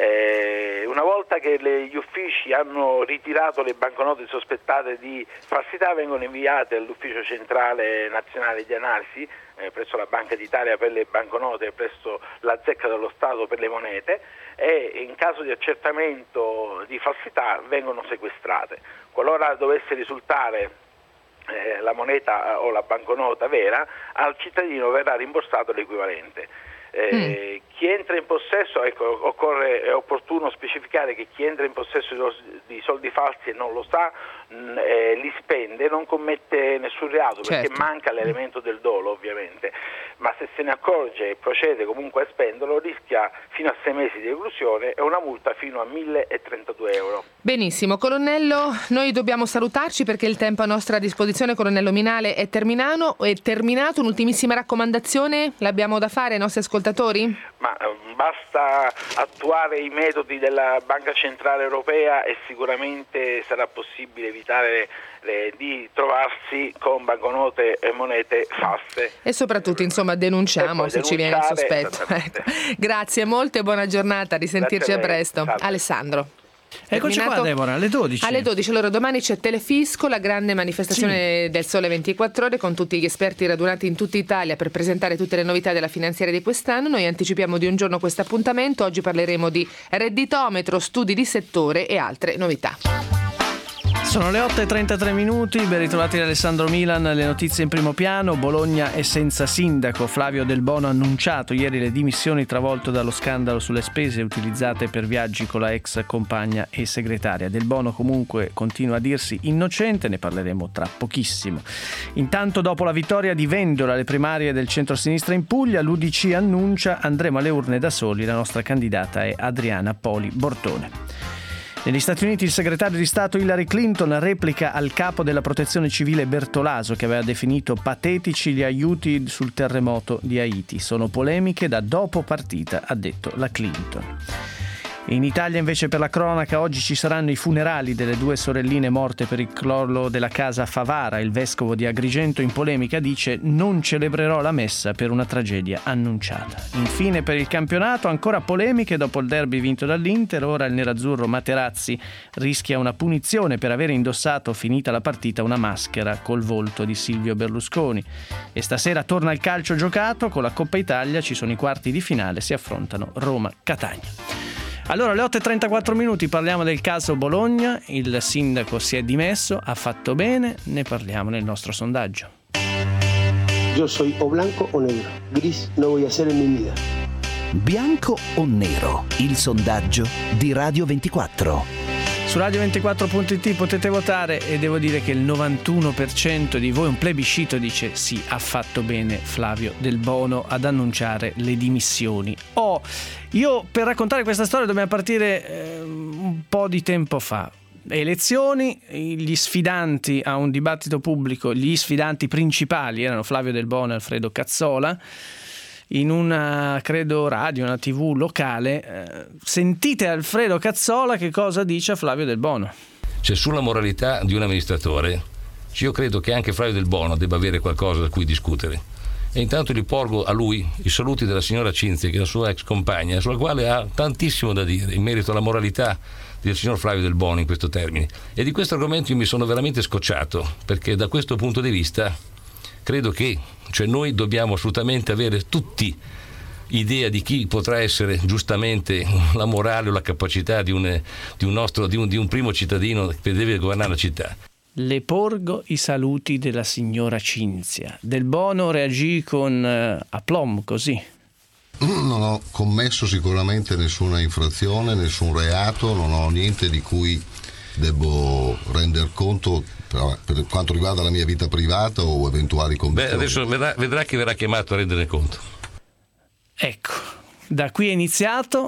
Una volta che gli uffici hanno ritirato le banconote sospettate di falsità, vengono inviate all'Ufficio Centrale Nazionale di Analisi presso la Banca d'Italia per le banconote e presso la Zecca dello Stato per le monete, e in caso di accertamento di falsità vengono sequestrate. Qualora dovesse risultare la moneta o la banconota vera, al cittadino verrà rimborsato l'equivalente. Chi entra in possesso, è opportuno specificare che chi entra in possesso di soldi falsi e non lo sa, li spende, non commette nessun reato, perché manca l'elemento del dolo ovviamente, ma se se ne accorge e procede comunque a spenderlo rischia fino a 6 mesi di reclusione e una multa fino a 1.032 euro. Benissimo, colonnello, noi dobbiamo salutarci perché il tempo a nostra disposizione, colonnello Minale, è terminato. Un'ultimissima raccomandazione l'abbiamo da fare ai nostri ascoltatori? Ma basta attuare i metodi della Banca Centrale Europea e sicuramente sarà possibile evitare di trovarsi con banconote e monete false. E soprattutto denunciamo se ci viene il sospetto. Grazie molto e buona giornata, risentirci a presto. Salve. Alessandro. Eccoci qua, Deborah, alle 12. Alle 12, allora domani c'è Telefisco, la grande manifestazione del Sole 24 Ore con tutti gli esperti radunati in tutta Italia per presentare tutte le novità della finanziaria di quest'anno. Noi anticipiamo di un giorno questo appuntamento. Oggi parleremo di redditometro, studi di settore e altre novità. Sono le 8:33, ben ritrovati da Alessandro Milan. Le notizie in primo piano. Bologna è senza sindaco. Flavio Del Bono ha annunciato ieri le dimissioni, travolto dallo scandalo sulle spese utilizzate per viaggi con la ex compagna e segretaria. Del Bono comunque continua a dirsi innocente, ne parleremo tra pochissimo. Intanto, dopo la vittoria di Vendola alle primarie del centro-sinistra in Puglia, l'UDC annuncia: andremo alle urne da soli, la nostra candidata è Adriana Poli Bortone. Negli Stati Uniti il segretario di Stato Hillary Clinton replica al capo della protezione civile Bertolaso, che aveva definito patetici gli aiuti sul terremoto di Haiti. Sono polemiche da dopo partita, ha detto la Clinton. In Italia invece, per la cronaca, oggi ci saranno i funerali delle 2 sorelline morte per il crollo della casa Favara. Il vescovo di Agrigento in polemica dice: non celebrerò la messa per una tragedia annunciata. Infine per il campionato ancora polemiche dopo il derby vinto dall'Inter. Ora il nerazzurro Materazzi rischia una punizione per aver indossato, finita la partita, una maschera col volto di Silvio Berlusconi. E stasera torna il calcio giocato, con la Coppa Italia ci sono i quarti di finale, si affrontano Roma-Catania. Allora, alle 8:34 parliamo del caso Bologna. Il sindaco si è dimesso, ha fatto bene, ne parliamo nel nostro sondaggio. Yo soy o blanco o negro, gris no voy a ser en mi vida. Bianco o nero? Il sondaggio di Radio 24. Su radio24.it potete votare e devo dire che il 91% di voi, un plebiscito, dice sì, ha fatto bene Flavio Del Bono ad annunciare le dimissioni. Io per raccontare questa storia dobbiamo partire un po' di tempo fa. Elezioni, gli sfidanti a un dibattito pubblico, gli sfidanti principali erano Flavio Del Bono e Alfredo Cazzola. In una, credo, radio, una TV locale, sentite Alfredo Cazzola che cosa dice a Flavio Del Bono. Cioè, sulla moralità di un amministratore, io credo che anche Flavio Del Bono debba avere qualcosa da cui discutere. E intanto gli porgo a lui i saluti della signora Cinzia, che è la sua ex compagna, sulla quale ha tantissimo da dire in merito alla moralità del signor Flavio Del Bono in questo termine. E di questo argomento io mi sono veramente scocciato, perché da questo punto di vista credo che noi dobbiamo assolutamente avere tutti idea di chi potrà essere giustamente la morale o la capacità di un primo cittadino che deve governare la città. Le porgo i saluti della signora Cinzia. Del Bono reagì con aplomb, così. Non ho commesso sicuramente nessuna infrazione, nessun reato, non ho niente di cui devo render conto per quanto riguarda la mia vita privata o eventuali commissioni. Adesso vedrà che verrà chiamato a rendere conto. Ecco, da qui è iniziato,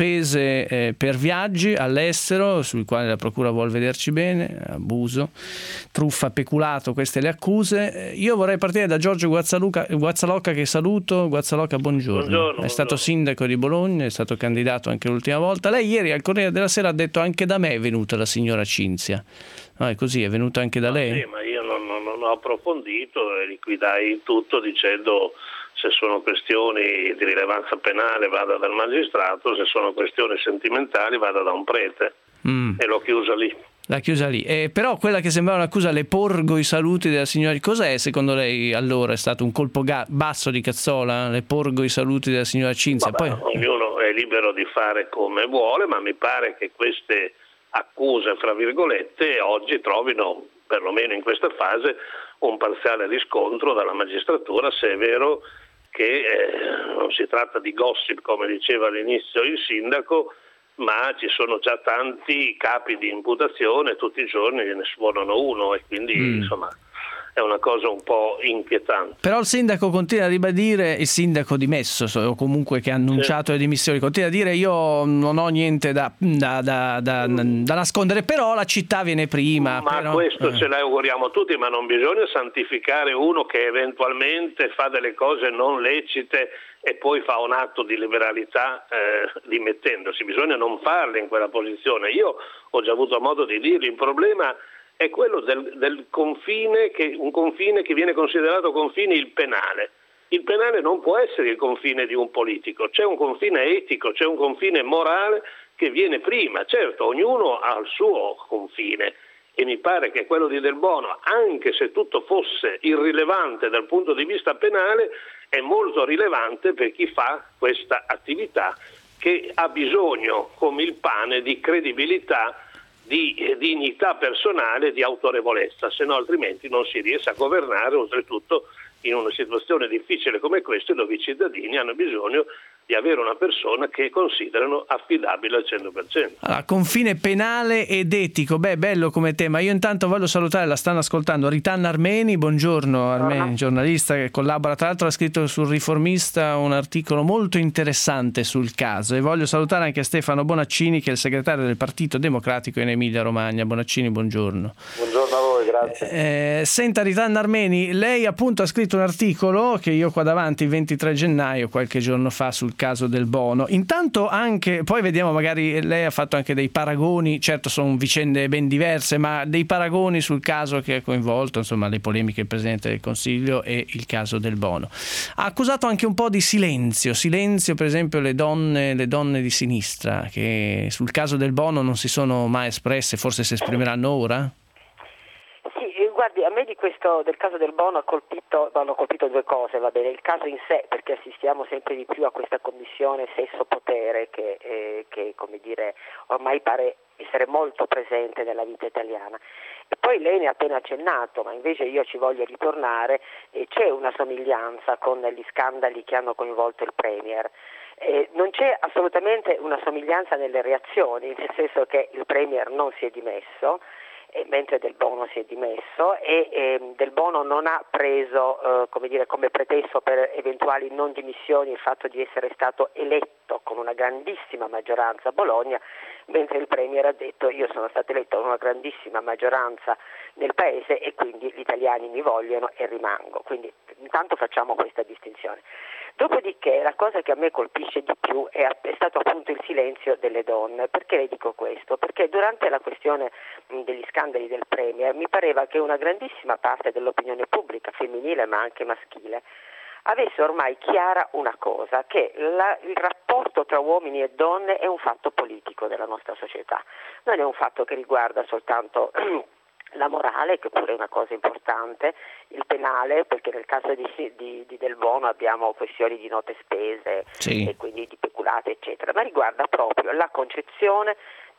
spese per viaggi all'estero, sui quali la procura vuole vederci bene, abuso, truffa, peculato, queste le accuse. Io vorrei partire da Giorgio Guazzalocca, che saluto. Guazzalocca, buongiorno. È stato sindaco di Bologna, è stato candidato anche l'ultima volta. Lei ieri al Corriere della Sera ha detto: anche da me è venuta la signora Cinzia. No, è così, è venuta anche da lei? Sì, ma io non ho approfondito e liquidai tutto dicendo: se sono questioni di rilevanza penale vada dal magistrato, se sono questioni sentimentali vada da un prete. E l'ho chiusa lì. L'ha chiusa lì. Però quella che sembrava un'accusa, le porgo i saluti della signora, cos'è secondo lei allora? È stato un colpo basso di Cazzola? Le porgo i saluti della signora Cinzia? Vabbè, poi ognuno è libero di fare come vuole, ma mi pare che queste accuse, fra virgolette, oggi trovino, perlomeno in questa fase, un parziale riscontro dalla magistratura, se è vero che non si tratta di gossip, come diceva all'inizio il sindaco, ma ci sono già tanti capi di imputazione, tutti i giorni ne suonano uno, e quindi insomma è una cosa un po' inquietante. Però il sindaco continua a ribadire, il sindaco dimesso o comunque che ha annunciato le dimissioni, continua a dire: io non ho niente da nascondere, però la città viene prima. Ma questo ce l'auguriamo tutti, ma non bisogna santificare uno che eventualmente fa delle cose non lecite e poi fa un atto di liberalità dimettendosi. Bisogna non farle in quella posizione. Io ho già avuto modo di dirlo, il problema è quello del confine, un confine che viene considerato confine il penale. Il penale non può essere il confine di un politico, c'è un confine etico, c'è un confine morale che viene prima. Certo, ognuno ha il suo confine e mi pare che quello di Del Bono, anche se tutto fosse irrilevante dal punto di vista penale, è molto rilevante per chi fa questa attività, che ha bisogno, come il pane, di credibilità, di dignità personale, di autorevolezza, se no altrimenti non si riesce a governare, oltretutto in una situazione difficile come questa, dove i cittadini hanno bisogno di avere una persona che considerano affidabile al 100%. Allora, confine penale ed etico, bello come tema. Io intanto voglio salutare, la stanno ascoltando, Ritanna Armeni. Buongiorno Armeni, giornalista che collabora, tra l'altro ha scritto sul Riformista un articolo molto interessante sul caso, e voglio salutare anche Stefano Bonaccini, che è il segretario del Partito Democratico in Emilia Romagna. Bonaccini, buongiorno. Buongiorno a voi, grazie. Senta Ritanna Armeni, lei appunto ha scritto un articolo che io qua davanti il 23 gennaio, qualche giorno fa, sul caso del Bono. Intanto anche, poi vediamo, magari lei ha fatto anche dei paragoni, certo sono vicende ben diverse, ma dei paragoni sul caso che ha coinvolto, insomma, le polemiche del Presidente del Consiglio e il caso del Bono. Ha accusato anche un po' di silenzio per esempio le donne di sinistra, che sul caso del Bono non si sono mai espresse, forse si esprimeranno ora? Guardi, a me del caso del Bono hanno colpito due cose, va bene, il caso in sé, perché assistiamo sempre di più a questa commissione sesso-potere che come dire, ormai pare essere molto presente nella vita italiana. E poi lei ne ha appena accennato, ma invece io ci voglio ritornare, c'è una somiglianza con gli scandali che hanno coinvolto il Premier. Non c'è assolutamente una somiglianza nelle reazioni, nel senso che il Premier non si è dimesso, mentre Del Bono si è dimesso, e Del Bono non ha preso come pretesto per eventuali non dimissioni il fatto di essere stato eletto con una grandissima maggioranza a Bologna, mentre il Premier ha detto: io sono stato eletto con una grandissima maggioranza nel Paese e quindi gli italiani mi vogliono e rimango. Quindi intanto facciamo questa distinzione. Dopodiché la cosa che a me colpisce di più è stato appunto il silenzio delle donne. Perché le dico questo? Perché durante la questione degli scandali del Premier mi pareva che una grandissima parte dell'opinione pubblica, femminile ma anche maschile, avesse ormai chiara una cosa, che il rapporto tra uomini e donne è un fatto politico della nostra società, non è un fatto che riguarda soltanto la morale, che pure è una cosa importante, il penale, perché nel caso di Del Bono abbiamo questioni di note spese, sì, e quindi di peculate eccetera, ma riguarda proprio la concezione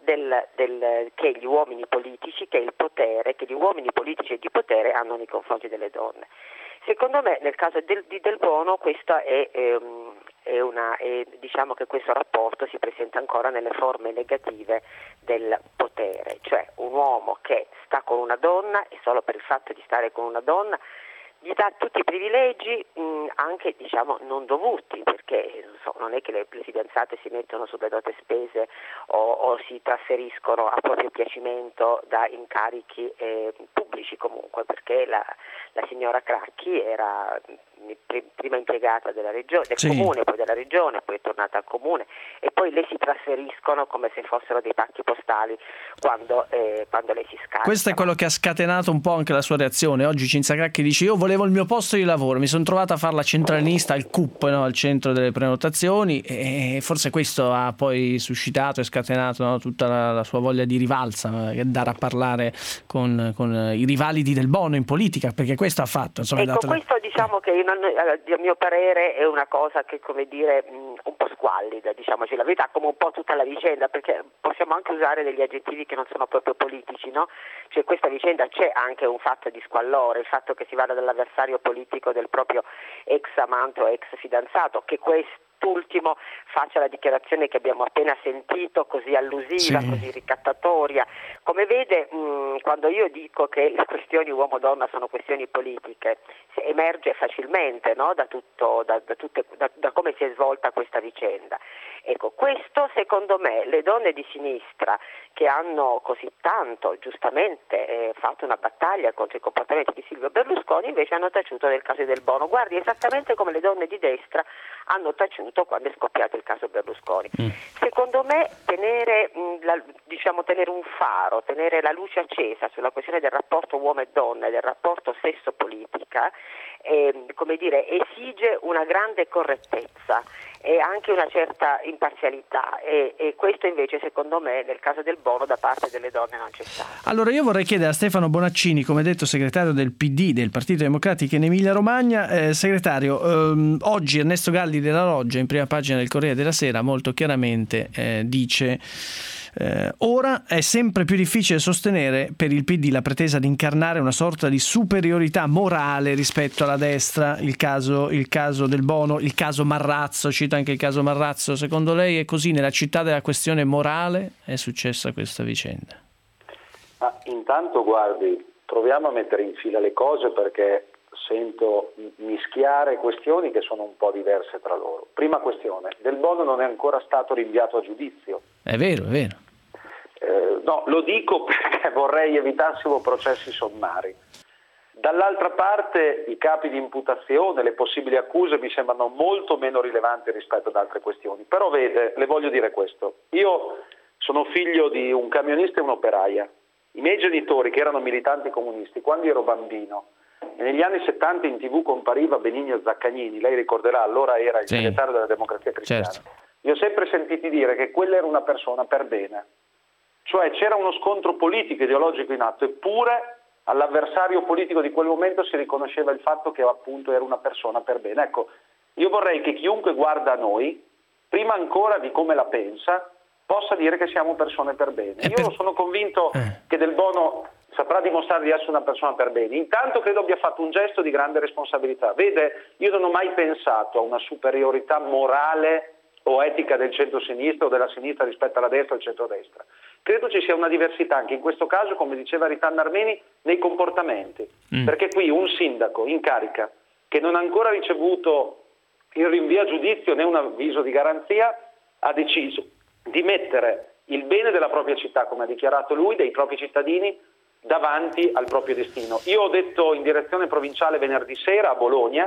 che gli uomini politici, che il potere, che gli uomini politici e di potere hanno nei confronti delle donne. Secondo me nel caso di Del Bono questa diciamo che questo rapporto si presenta ancora nelle forme negative del potere, cioè un uomo che sta con una donna e solo per il fatto di stare con una donna gli dà tutti i privilegi, anche diciamo non dovuti, perché non è che le fidanzate si mettono sulle dote spese o si trasferiscono a proprio piacimento da incarichi pubblici comunque, perché la signora Cracchi era prima impiegata del sì, comune, poi della regione, poi è tornata al comune e poi le si trasferiscono come se fossero dei pacchi postali quando lei si scarica. Questo è quello che ha scatenato un po' anche la sua reazione. Oggi Cinzia Cracchi dice: io volevo il mio posto di lavoro, mi sono trovata a fare la centralinista al CUP, no? Al centro delle prenotazioni, e forse questo ha poi suscitato e scatenato, no? Tutta la sua voglia di rivalsa, andare a parlare con i rivali di Del Bono in politica, perché questo ha fatto. Insomma, questo diciamo che a mio parere è una cosa che, come dire, un po' squallida, diciamoci la verità, come un po' tutta la vicenda, perché possiamo anche usare degli aggettivi che non sono proprio politici, no? Cioè questa vicenda c'è anche un fatto di squallore, il fatto che si vada dall'avversario politico del proprio ex amante o ex fidanzato, che quest'ultimo faccia la dichiarazione che abbiamo appena sentito, così allusiva, sì, così ricattatoria. Come vede, quando io dico che le questioni uomo-donna sono questioni politiche, emerge facilmente, no? da come si è svolta questa vicenda. Ecco, questo secondo me le donne di sinistra, che hanno così tanto giustamente fatto una battaglia contro i comportamenti di Silvio Berlusconi, invece hanno taciuto del caso del Bono. Guardi, esattamente come le donne di destra hanno taciuto quando è scoppiato il caso Berlusconi. Secondo me tenere un faro, tenere la luce accesa sulla questione del rapporto uomo e donna e del rapporto sesso-politica, come dire, esige una grande correttezza e anche una certa imparzialità, e questo invece secondo me nel caso del Bono da parte delle donne non c'è stato. Allora io vorrei chiedere a Stefano Bonaccini, come detto segretario del PD, del Partito Democratico in Emilia Romagna, segretario, oggi Ernesto Galli della Loggia in prima pagina del Corriere della Sera molto chiaramente dice: Ora è sempre più difficile sostenere per il PD la pretesa di incarnare una sorta di superiorità morale rispetto alla destra. Il caso del Bono, il caso Marrazzo, cita anche il caso Marrazzo. Secondo lei è così? Nella città della questione morale è successa questa vicenda? Intanto guardi, proviamo a mettere in fila le cose, perché sento mischiare questioni che sono un po' diverse tra loro. Prima questione, Del Bono non è ancora stato rinviato a giudizio. È vero. No, lo dico perché vorrei evitassimo processi sommari. Dall'altra parte i capi di imputazione, le possibili accuse mi sembrano molto meno rilevanti rispetto ad altre questioni. Però vede, le voglio dire questo, io sono figlio di un camionista e un'operaia. I miei genitori, che erano militanti comunisti, quando ero bambino, e negli anni 70 in TV compariva Benigno Zaccagnini, lei ricorderà, allora era il segretario della Democrazia Cristiana. Certo. Io ho sempre sentiti dire che quella era una persona per bene. Cioè c'era uno scontro politico ideologico in atto, eppure all'avversario politico di quel momento si riconosceva il fatto che appunto era una persona per bene. Ecco, io vorrei che chiunque guarda a noi, prima ancora di come la pensa, possa dire che siamo persone per bene. Io sono convinto che Del Bono saprà dimostrare di essere una persona per bene. Intanto credo abbia fatto un gesto di grande responsabilità. Vede, io non ho mai pensato a una superiorità morale o etica del centro-sinistra o della sinistra rispetto alla destra o al centro-destra. Credo ci sia una diversità anche in questo caso, come diceva Ritanna Armeni, nei comportamenti. Perché qui un sindaco in carica che non ha ancora ricevuto il rinvio a giudizio né un avviso di garanzia ha deciso di mettere il bene della propria città, come ha dichiarato lui, dei propri cittadini, davanti al proprio destino. Io ho detto in direzione provinciale venerdì sera a Bologna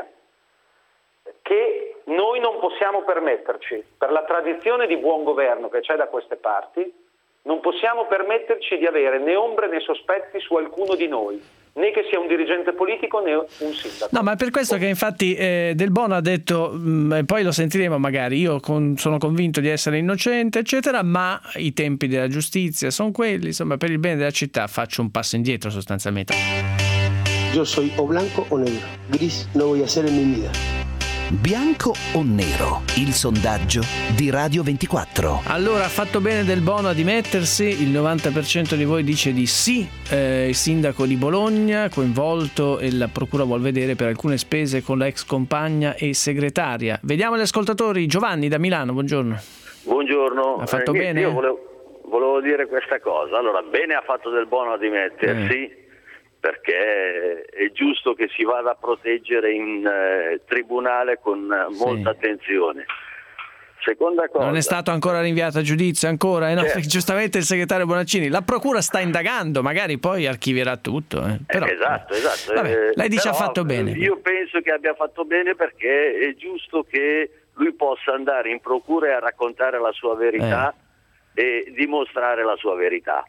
che noi non possiamo permetterci, per la tradizione di buon governo che c'è da queste parti, non possiamo permetterci di avere né ombre né sospetti su alcuno di noi, né che sia un dirigente politico né un sindaco. No, ma è per questo che infatti Del Bono ha detto, poi lo sentiremo magari, io sono convinto di essere innocente, eccetera, ma i tempi della giustizia sono quelli, insomma, per il bene della città faccio un passo indietro sostanzialmente. Yo soy o blanco o negro, gris no voy a hacer en mi vida. Bianco o nero? Il sondaggio di Radio 24. Allora, ha fatto bene Del Bono a dimettersi? Il 90% di voi dice di sì. Il sindaco di Bologna coinvolto e la procura vuol vedere per alcune spese con la ex compagna e segretaria. Vediamo gli ascoltatori. Giovanni da Milano, buongiorno. Buongiorno. Ha fatto bene? Io volevo dire questa cosa. Allora, bene ha fatto Del Bono a dimettersi. Perché è giusto che si vada a proteggere in tribunale con molta attenzione. Seconda cosa, non è stato ancora rinviato a giudizio, ancora, no? Certo. Giustamente il segretario Bonaccini, la procura sta indagando, magari poi archivierà tutto. Però, esatto. Vabbè, lei dice però, ha fatto bene. Io penso che abbia fatto bene, perché è giusto che lui possa andare in procura e a raccontare la sua verità e dimostrare la sua verità.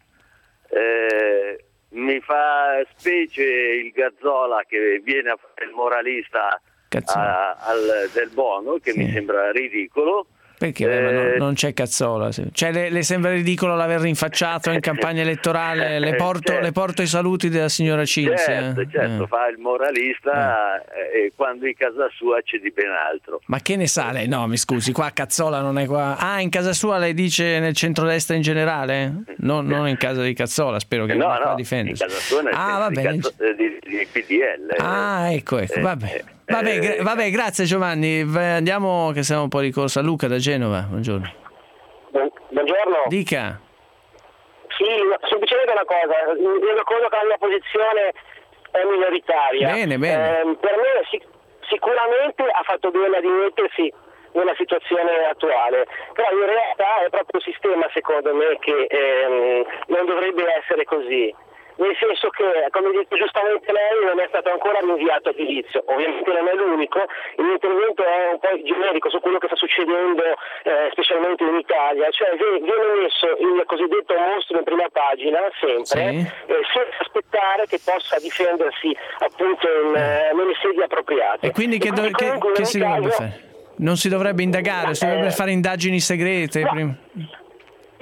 Mi fa specie il Gazzola che viene a fare il moralista Del Bono, che mi sembra ridicolo. Perché non c'è Cazzola? Cioè, le sembra ridicolo l'aver rinfacciato in campagna elettorale? Le porto i saluti della signora Cinzia. Certo, fa il moralista e quando in casa sua c'è di ben altro. Ma che ne sa lei? No, mi scusi, qua Cazzola non è qua. Ah, in casa sua lei dice nel centrodestra in generale? Non in casa di Cazzola, spero che non qua a difendersi. In casa sua di PDL. Ah, ecco, vabbè, grazie Giovanni. Andiamo che siamo un po' di corsa. Luca da Genova, buongiorno. Buongiorno. Dica. Sì, semplicemente una cosa, io ricordo che la mia posizione è minoritaria. Bene. Per me sicuramente ha fatto bene a dimettersi nella situazione attuale, però in realtà è proprio il sistema, secondo me, che non dovrebbe essere così. Nel senso che, come dice giustamente lei, non è stato ancora rinviato a giudizio. Ovviamente non è l'unico, il mio intervento è un po' generico su quello che sta succedendo specialmente in Italia, cioè viene messo il cosiddetto mostro in prima pagina sempre, senza aspettare che possa difendersi appunto nelle sedi appropriate. E quindi che si dovrebbe fare? Non si dovrebbe indagare, si dovrebbe fare indagini segrete prima? Ma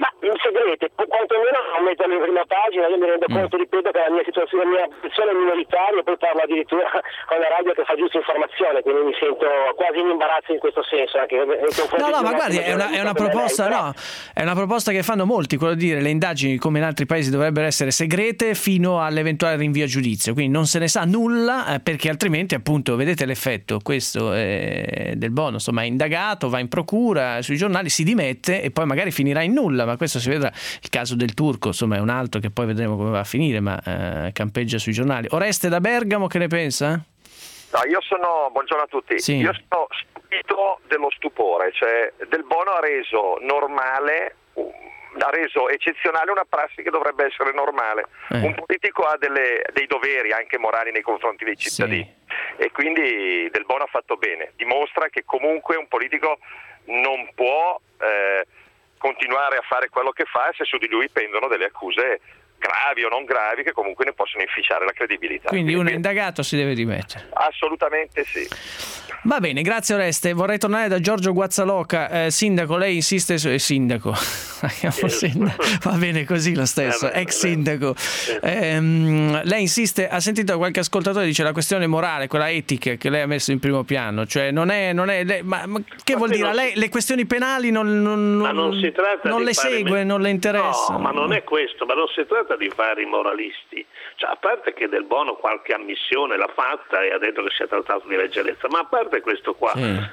segrete, quantomeno non metterle in prima pagina. Io mi rendo conto, ripeto, che la mia situazione, la mia posizione è minoritaria, poi parlo addirittura con la radio che fa giusta informazione, quindi mi sento quasi in imbarazzo in questo senso. Anche no, ma guardi, è una proposta, lei, è una proposta che fanno molti, quello di dire le indagini come in altri paesi dovrebbero essere segrete fino all'eventuale rinvio a giudizio, quindi non se ne sa nulla, perché altrimenti appunto vedete l'effetto questo del Bono, insomma è indagato, va in procura, sui giornali si dimette e poi magari finirà in nulla, ma questo si vedrà. Il caso del Turco insomma è un altro che poi vedremo come va a finire, ma campeggia sui giornali. Oreste da Bergamo, che ne pensa? No, buongiorno a tutti. Sì. Io sono stupito dello stupore, cioè Del Bono ha reso normale, ha reso eccezionale una prassi che dovrebbe essere normale. Un politico ha dei doveri anche morali nei confronti dei cittadini, e quindi Del Bono ha fatto bene, dimostra che comunque un politico non può continuare a fare quello che fa se su di lui pendono delle accuse gravi o non gravi che comunque ne possono inficiare la credibilità. Quindi uno indagato si deve dimettere. Assolutamente sì. Va bene, grazie Oreste. Vorrei tornare da Giorgio Guazzaloca. Sindaco, lei insiste su... Sindaco. Va bene così lo stesso, ex sindaco. Lei insiste, ha sentito qualche ascoltatore dice la questione morale, quella etica che lei ha messo in primo piano, cioè non è ma che vuol dire? Lei le questioni penali non si tratta non di le segue, non le interessa? No, ma non è questo, ma non si tratta di fare i moralisti. Cioè, a parte che Del Bono qualche ammissione l'ha fatta e ha detto che si è trattato di leggerezza, ma a parte questo qua,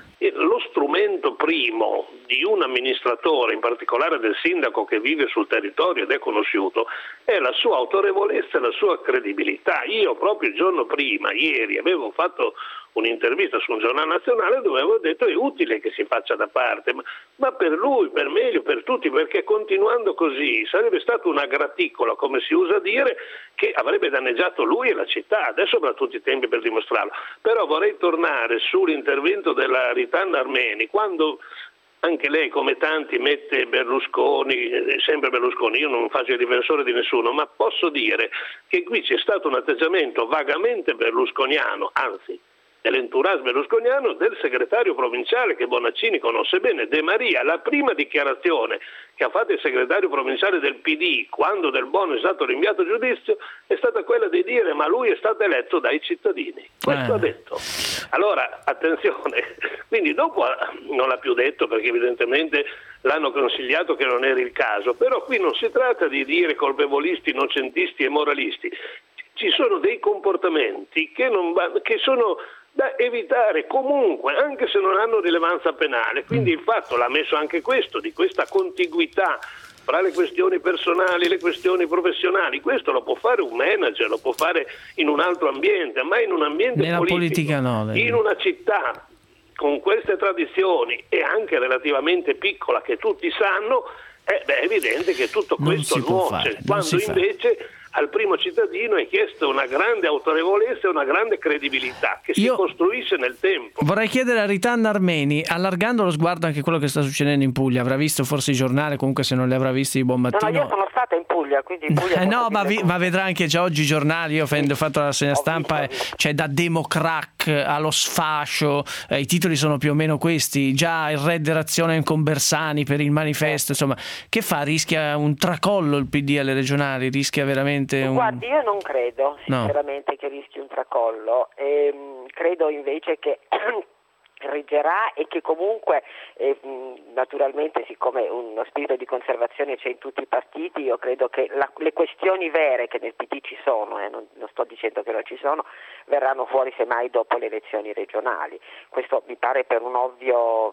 lo strumento primo di un amministratore, in particolare del sindaco che vive sul territorio ed è conosciuto, è la sua autorevolezza e la sua credibilità. Io proprio il giorno prima, ieri, avevo fatto un'intervista su un giornale nazionale dove avevo detto è utile che si faccia da parte, ma per lui, per meglio, per tutti, perché continuando così sarebbe stata una graticola, come si usa dire, che avrebbe danneggiato lui e la città. Adesso avrà tutti i tempi per dimostrarlo. Però vorrei tornare sull'intervento della Ritanna Armeni, quando anche lei, come tanti, mette Berlusconi, sempre Berlusconi. Io non faccio il difensore di nessuno, ma posso dire che qui c'è stato un atteggiamento vagamente berlusconiano, anzi dell'entourage berlusconiano, del segretario provinciale che Bonaccini conosce bene, De Maria. La prima dichiarazione che ha fatto il segretario provinciale del PD quando Del Bono è stato rinviato a giudizio è stata quella di dire ma lui è stato eletto dai cittadini. Questo ha detto. Allora, attenzione, quindi dopo non l'ha più detto perché evidentemente l'hanno consigliato che non era il caso, però qui non si tratta di dire colpevolisti, innocentisti e moralisti. Ci sono dei comportamenti che sono da evitare comunque, anche se non hanno rilevanza penale. Quindi il fatto, l'ha messo anche questo, di questa contiguità fra le questioni personali e le questioni professionali. Questo lo può fare un manager, lo può fare in un altro ambiente, ma in un ambiente nella politica no, in una città con queste tradizioni e anche relativamente piccola che tutti sanno, è evidente che tutto questo nuoce, quando invece al primo cittadino è chiesto una grande autorevolezza e una grande credibilità che si costruisce nel tempo. Vorrei chiedere a Ritanna Armeni, allargando lo sguardo anche a quello che sta succedendo in Puglia, avrà visto forse i giornali, comunque se non li avrà visti di buon mattino. No, io sono stata in Puglia, quindi in Puglia no, ma vedrà anche già oggi i giornali, io ho fatto la rassegna stampa, c'è da democrack allo sfascio, i titoli sono più o meno questi, già il re dell'azione con Bersani per il manifesto, insomma, che fa? Rischia un tracollo il PD alle regionali? Rischia veramente Guardi, io non credo sinceramente che rischi un tracollo, credo invece che reggerà e che comunque naturalmente, siccome uno spirito di conservazione c'è in tutti i partiti, io credo che le questioni vere che nel PD ci sono, non sto dicendo che non ci sono, verranno fuori semmai dopo le elezioni regionali. Questo mi pare per un ovvio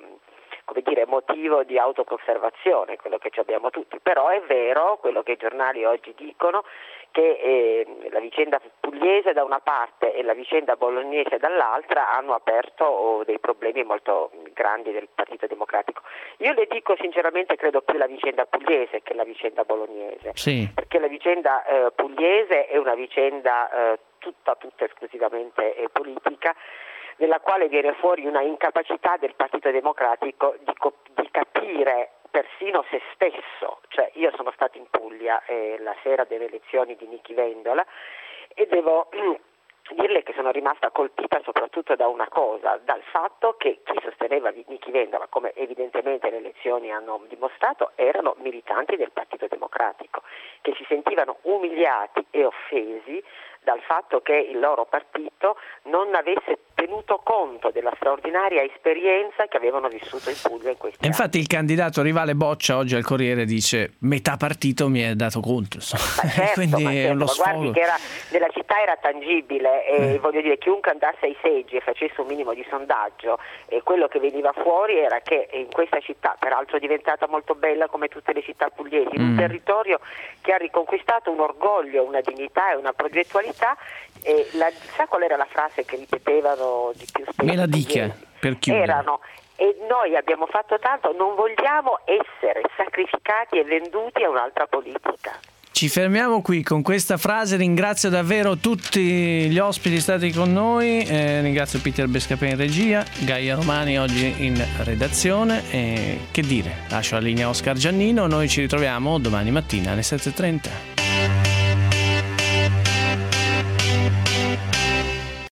motivo di autoconservazione, quello che ci abbiamo tutti, però è vero quello che i giornali oggi dicono, che la vicenda pugliese da una parte e la vicenda bolognese dall'altra hanno aperto dei problemi molto grandi del Partito Democratico. Io le dico sinceramente, credo più la vicenda pugliese che la vicenda bolognese, perché la vicenda pugliese è una vicenda tutta esclusivamente politica, nella quale viene fuori una incapacità del Partito Democratico di capire persino se stesso. Cioè, io sono stata in Puglia la sera delle elezioni di Nichi Vendola e devo dirle che sono rimasta colpita soprattutto da una cosa, dal fatto che chi sosteneva Nichi Vendola, come evidentemente le elezioni hanno dimostrato, erano militanti del Partito Democratico, che si sentivano umiliati e offesi dal fatto che il loro partito non avesse tenuto conto della straordinaria esperienza che avevano vissuto in Puglia in questi anni. Infatti il candidato rivale Boccia oggi al Corriere dice metà partito mi è dato conto. Certo, quindi è lo sfogo. Guardi che nella città era tangibile e voglio dire, chiunque andasse ai seggi e facesse un minimo di sondaggio, e quello che veniva fuori era che in questa città, peraltro diventata molto bella come tutte le città pugliesi, in un territorio che ha riconquistato un orgoglio, una dignità e una progettualità. Sa qual era la frase che ripetevano di più spesso? Me la dica per chiudere. E noi abbiamo fatto tanto, non vogliamo essere sacrificati e venduti a un'altra politica. Ci fermiamo qui con questa frase. Ringrazio davvero tutti gli ospiti stati con noi, ringrazio Peter Bescapè in regia, Gaia Romani oggi in redazione, che dire, lascio la linea a Oscar Giannino. Noi ci ritroviamo domani mattina alle 7:30.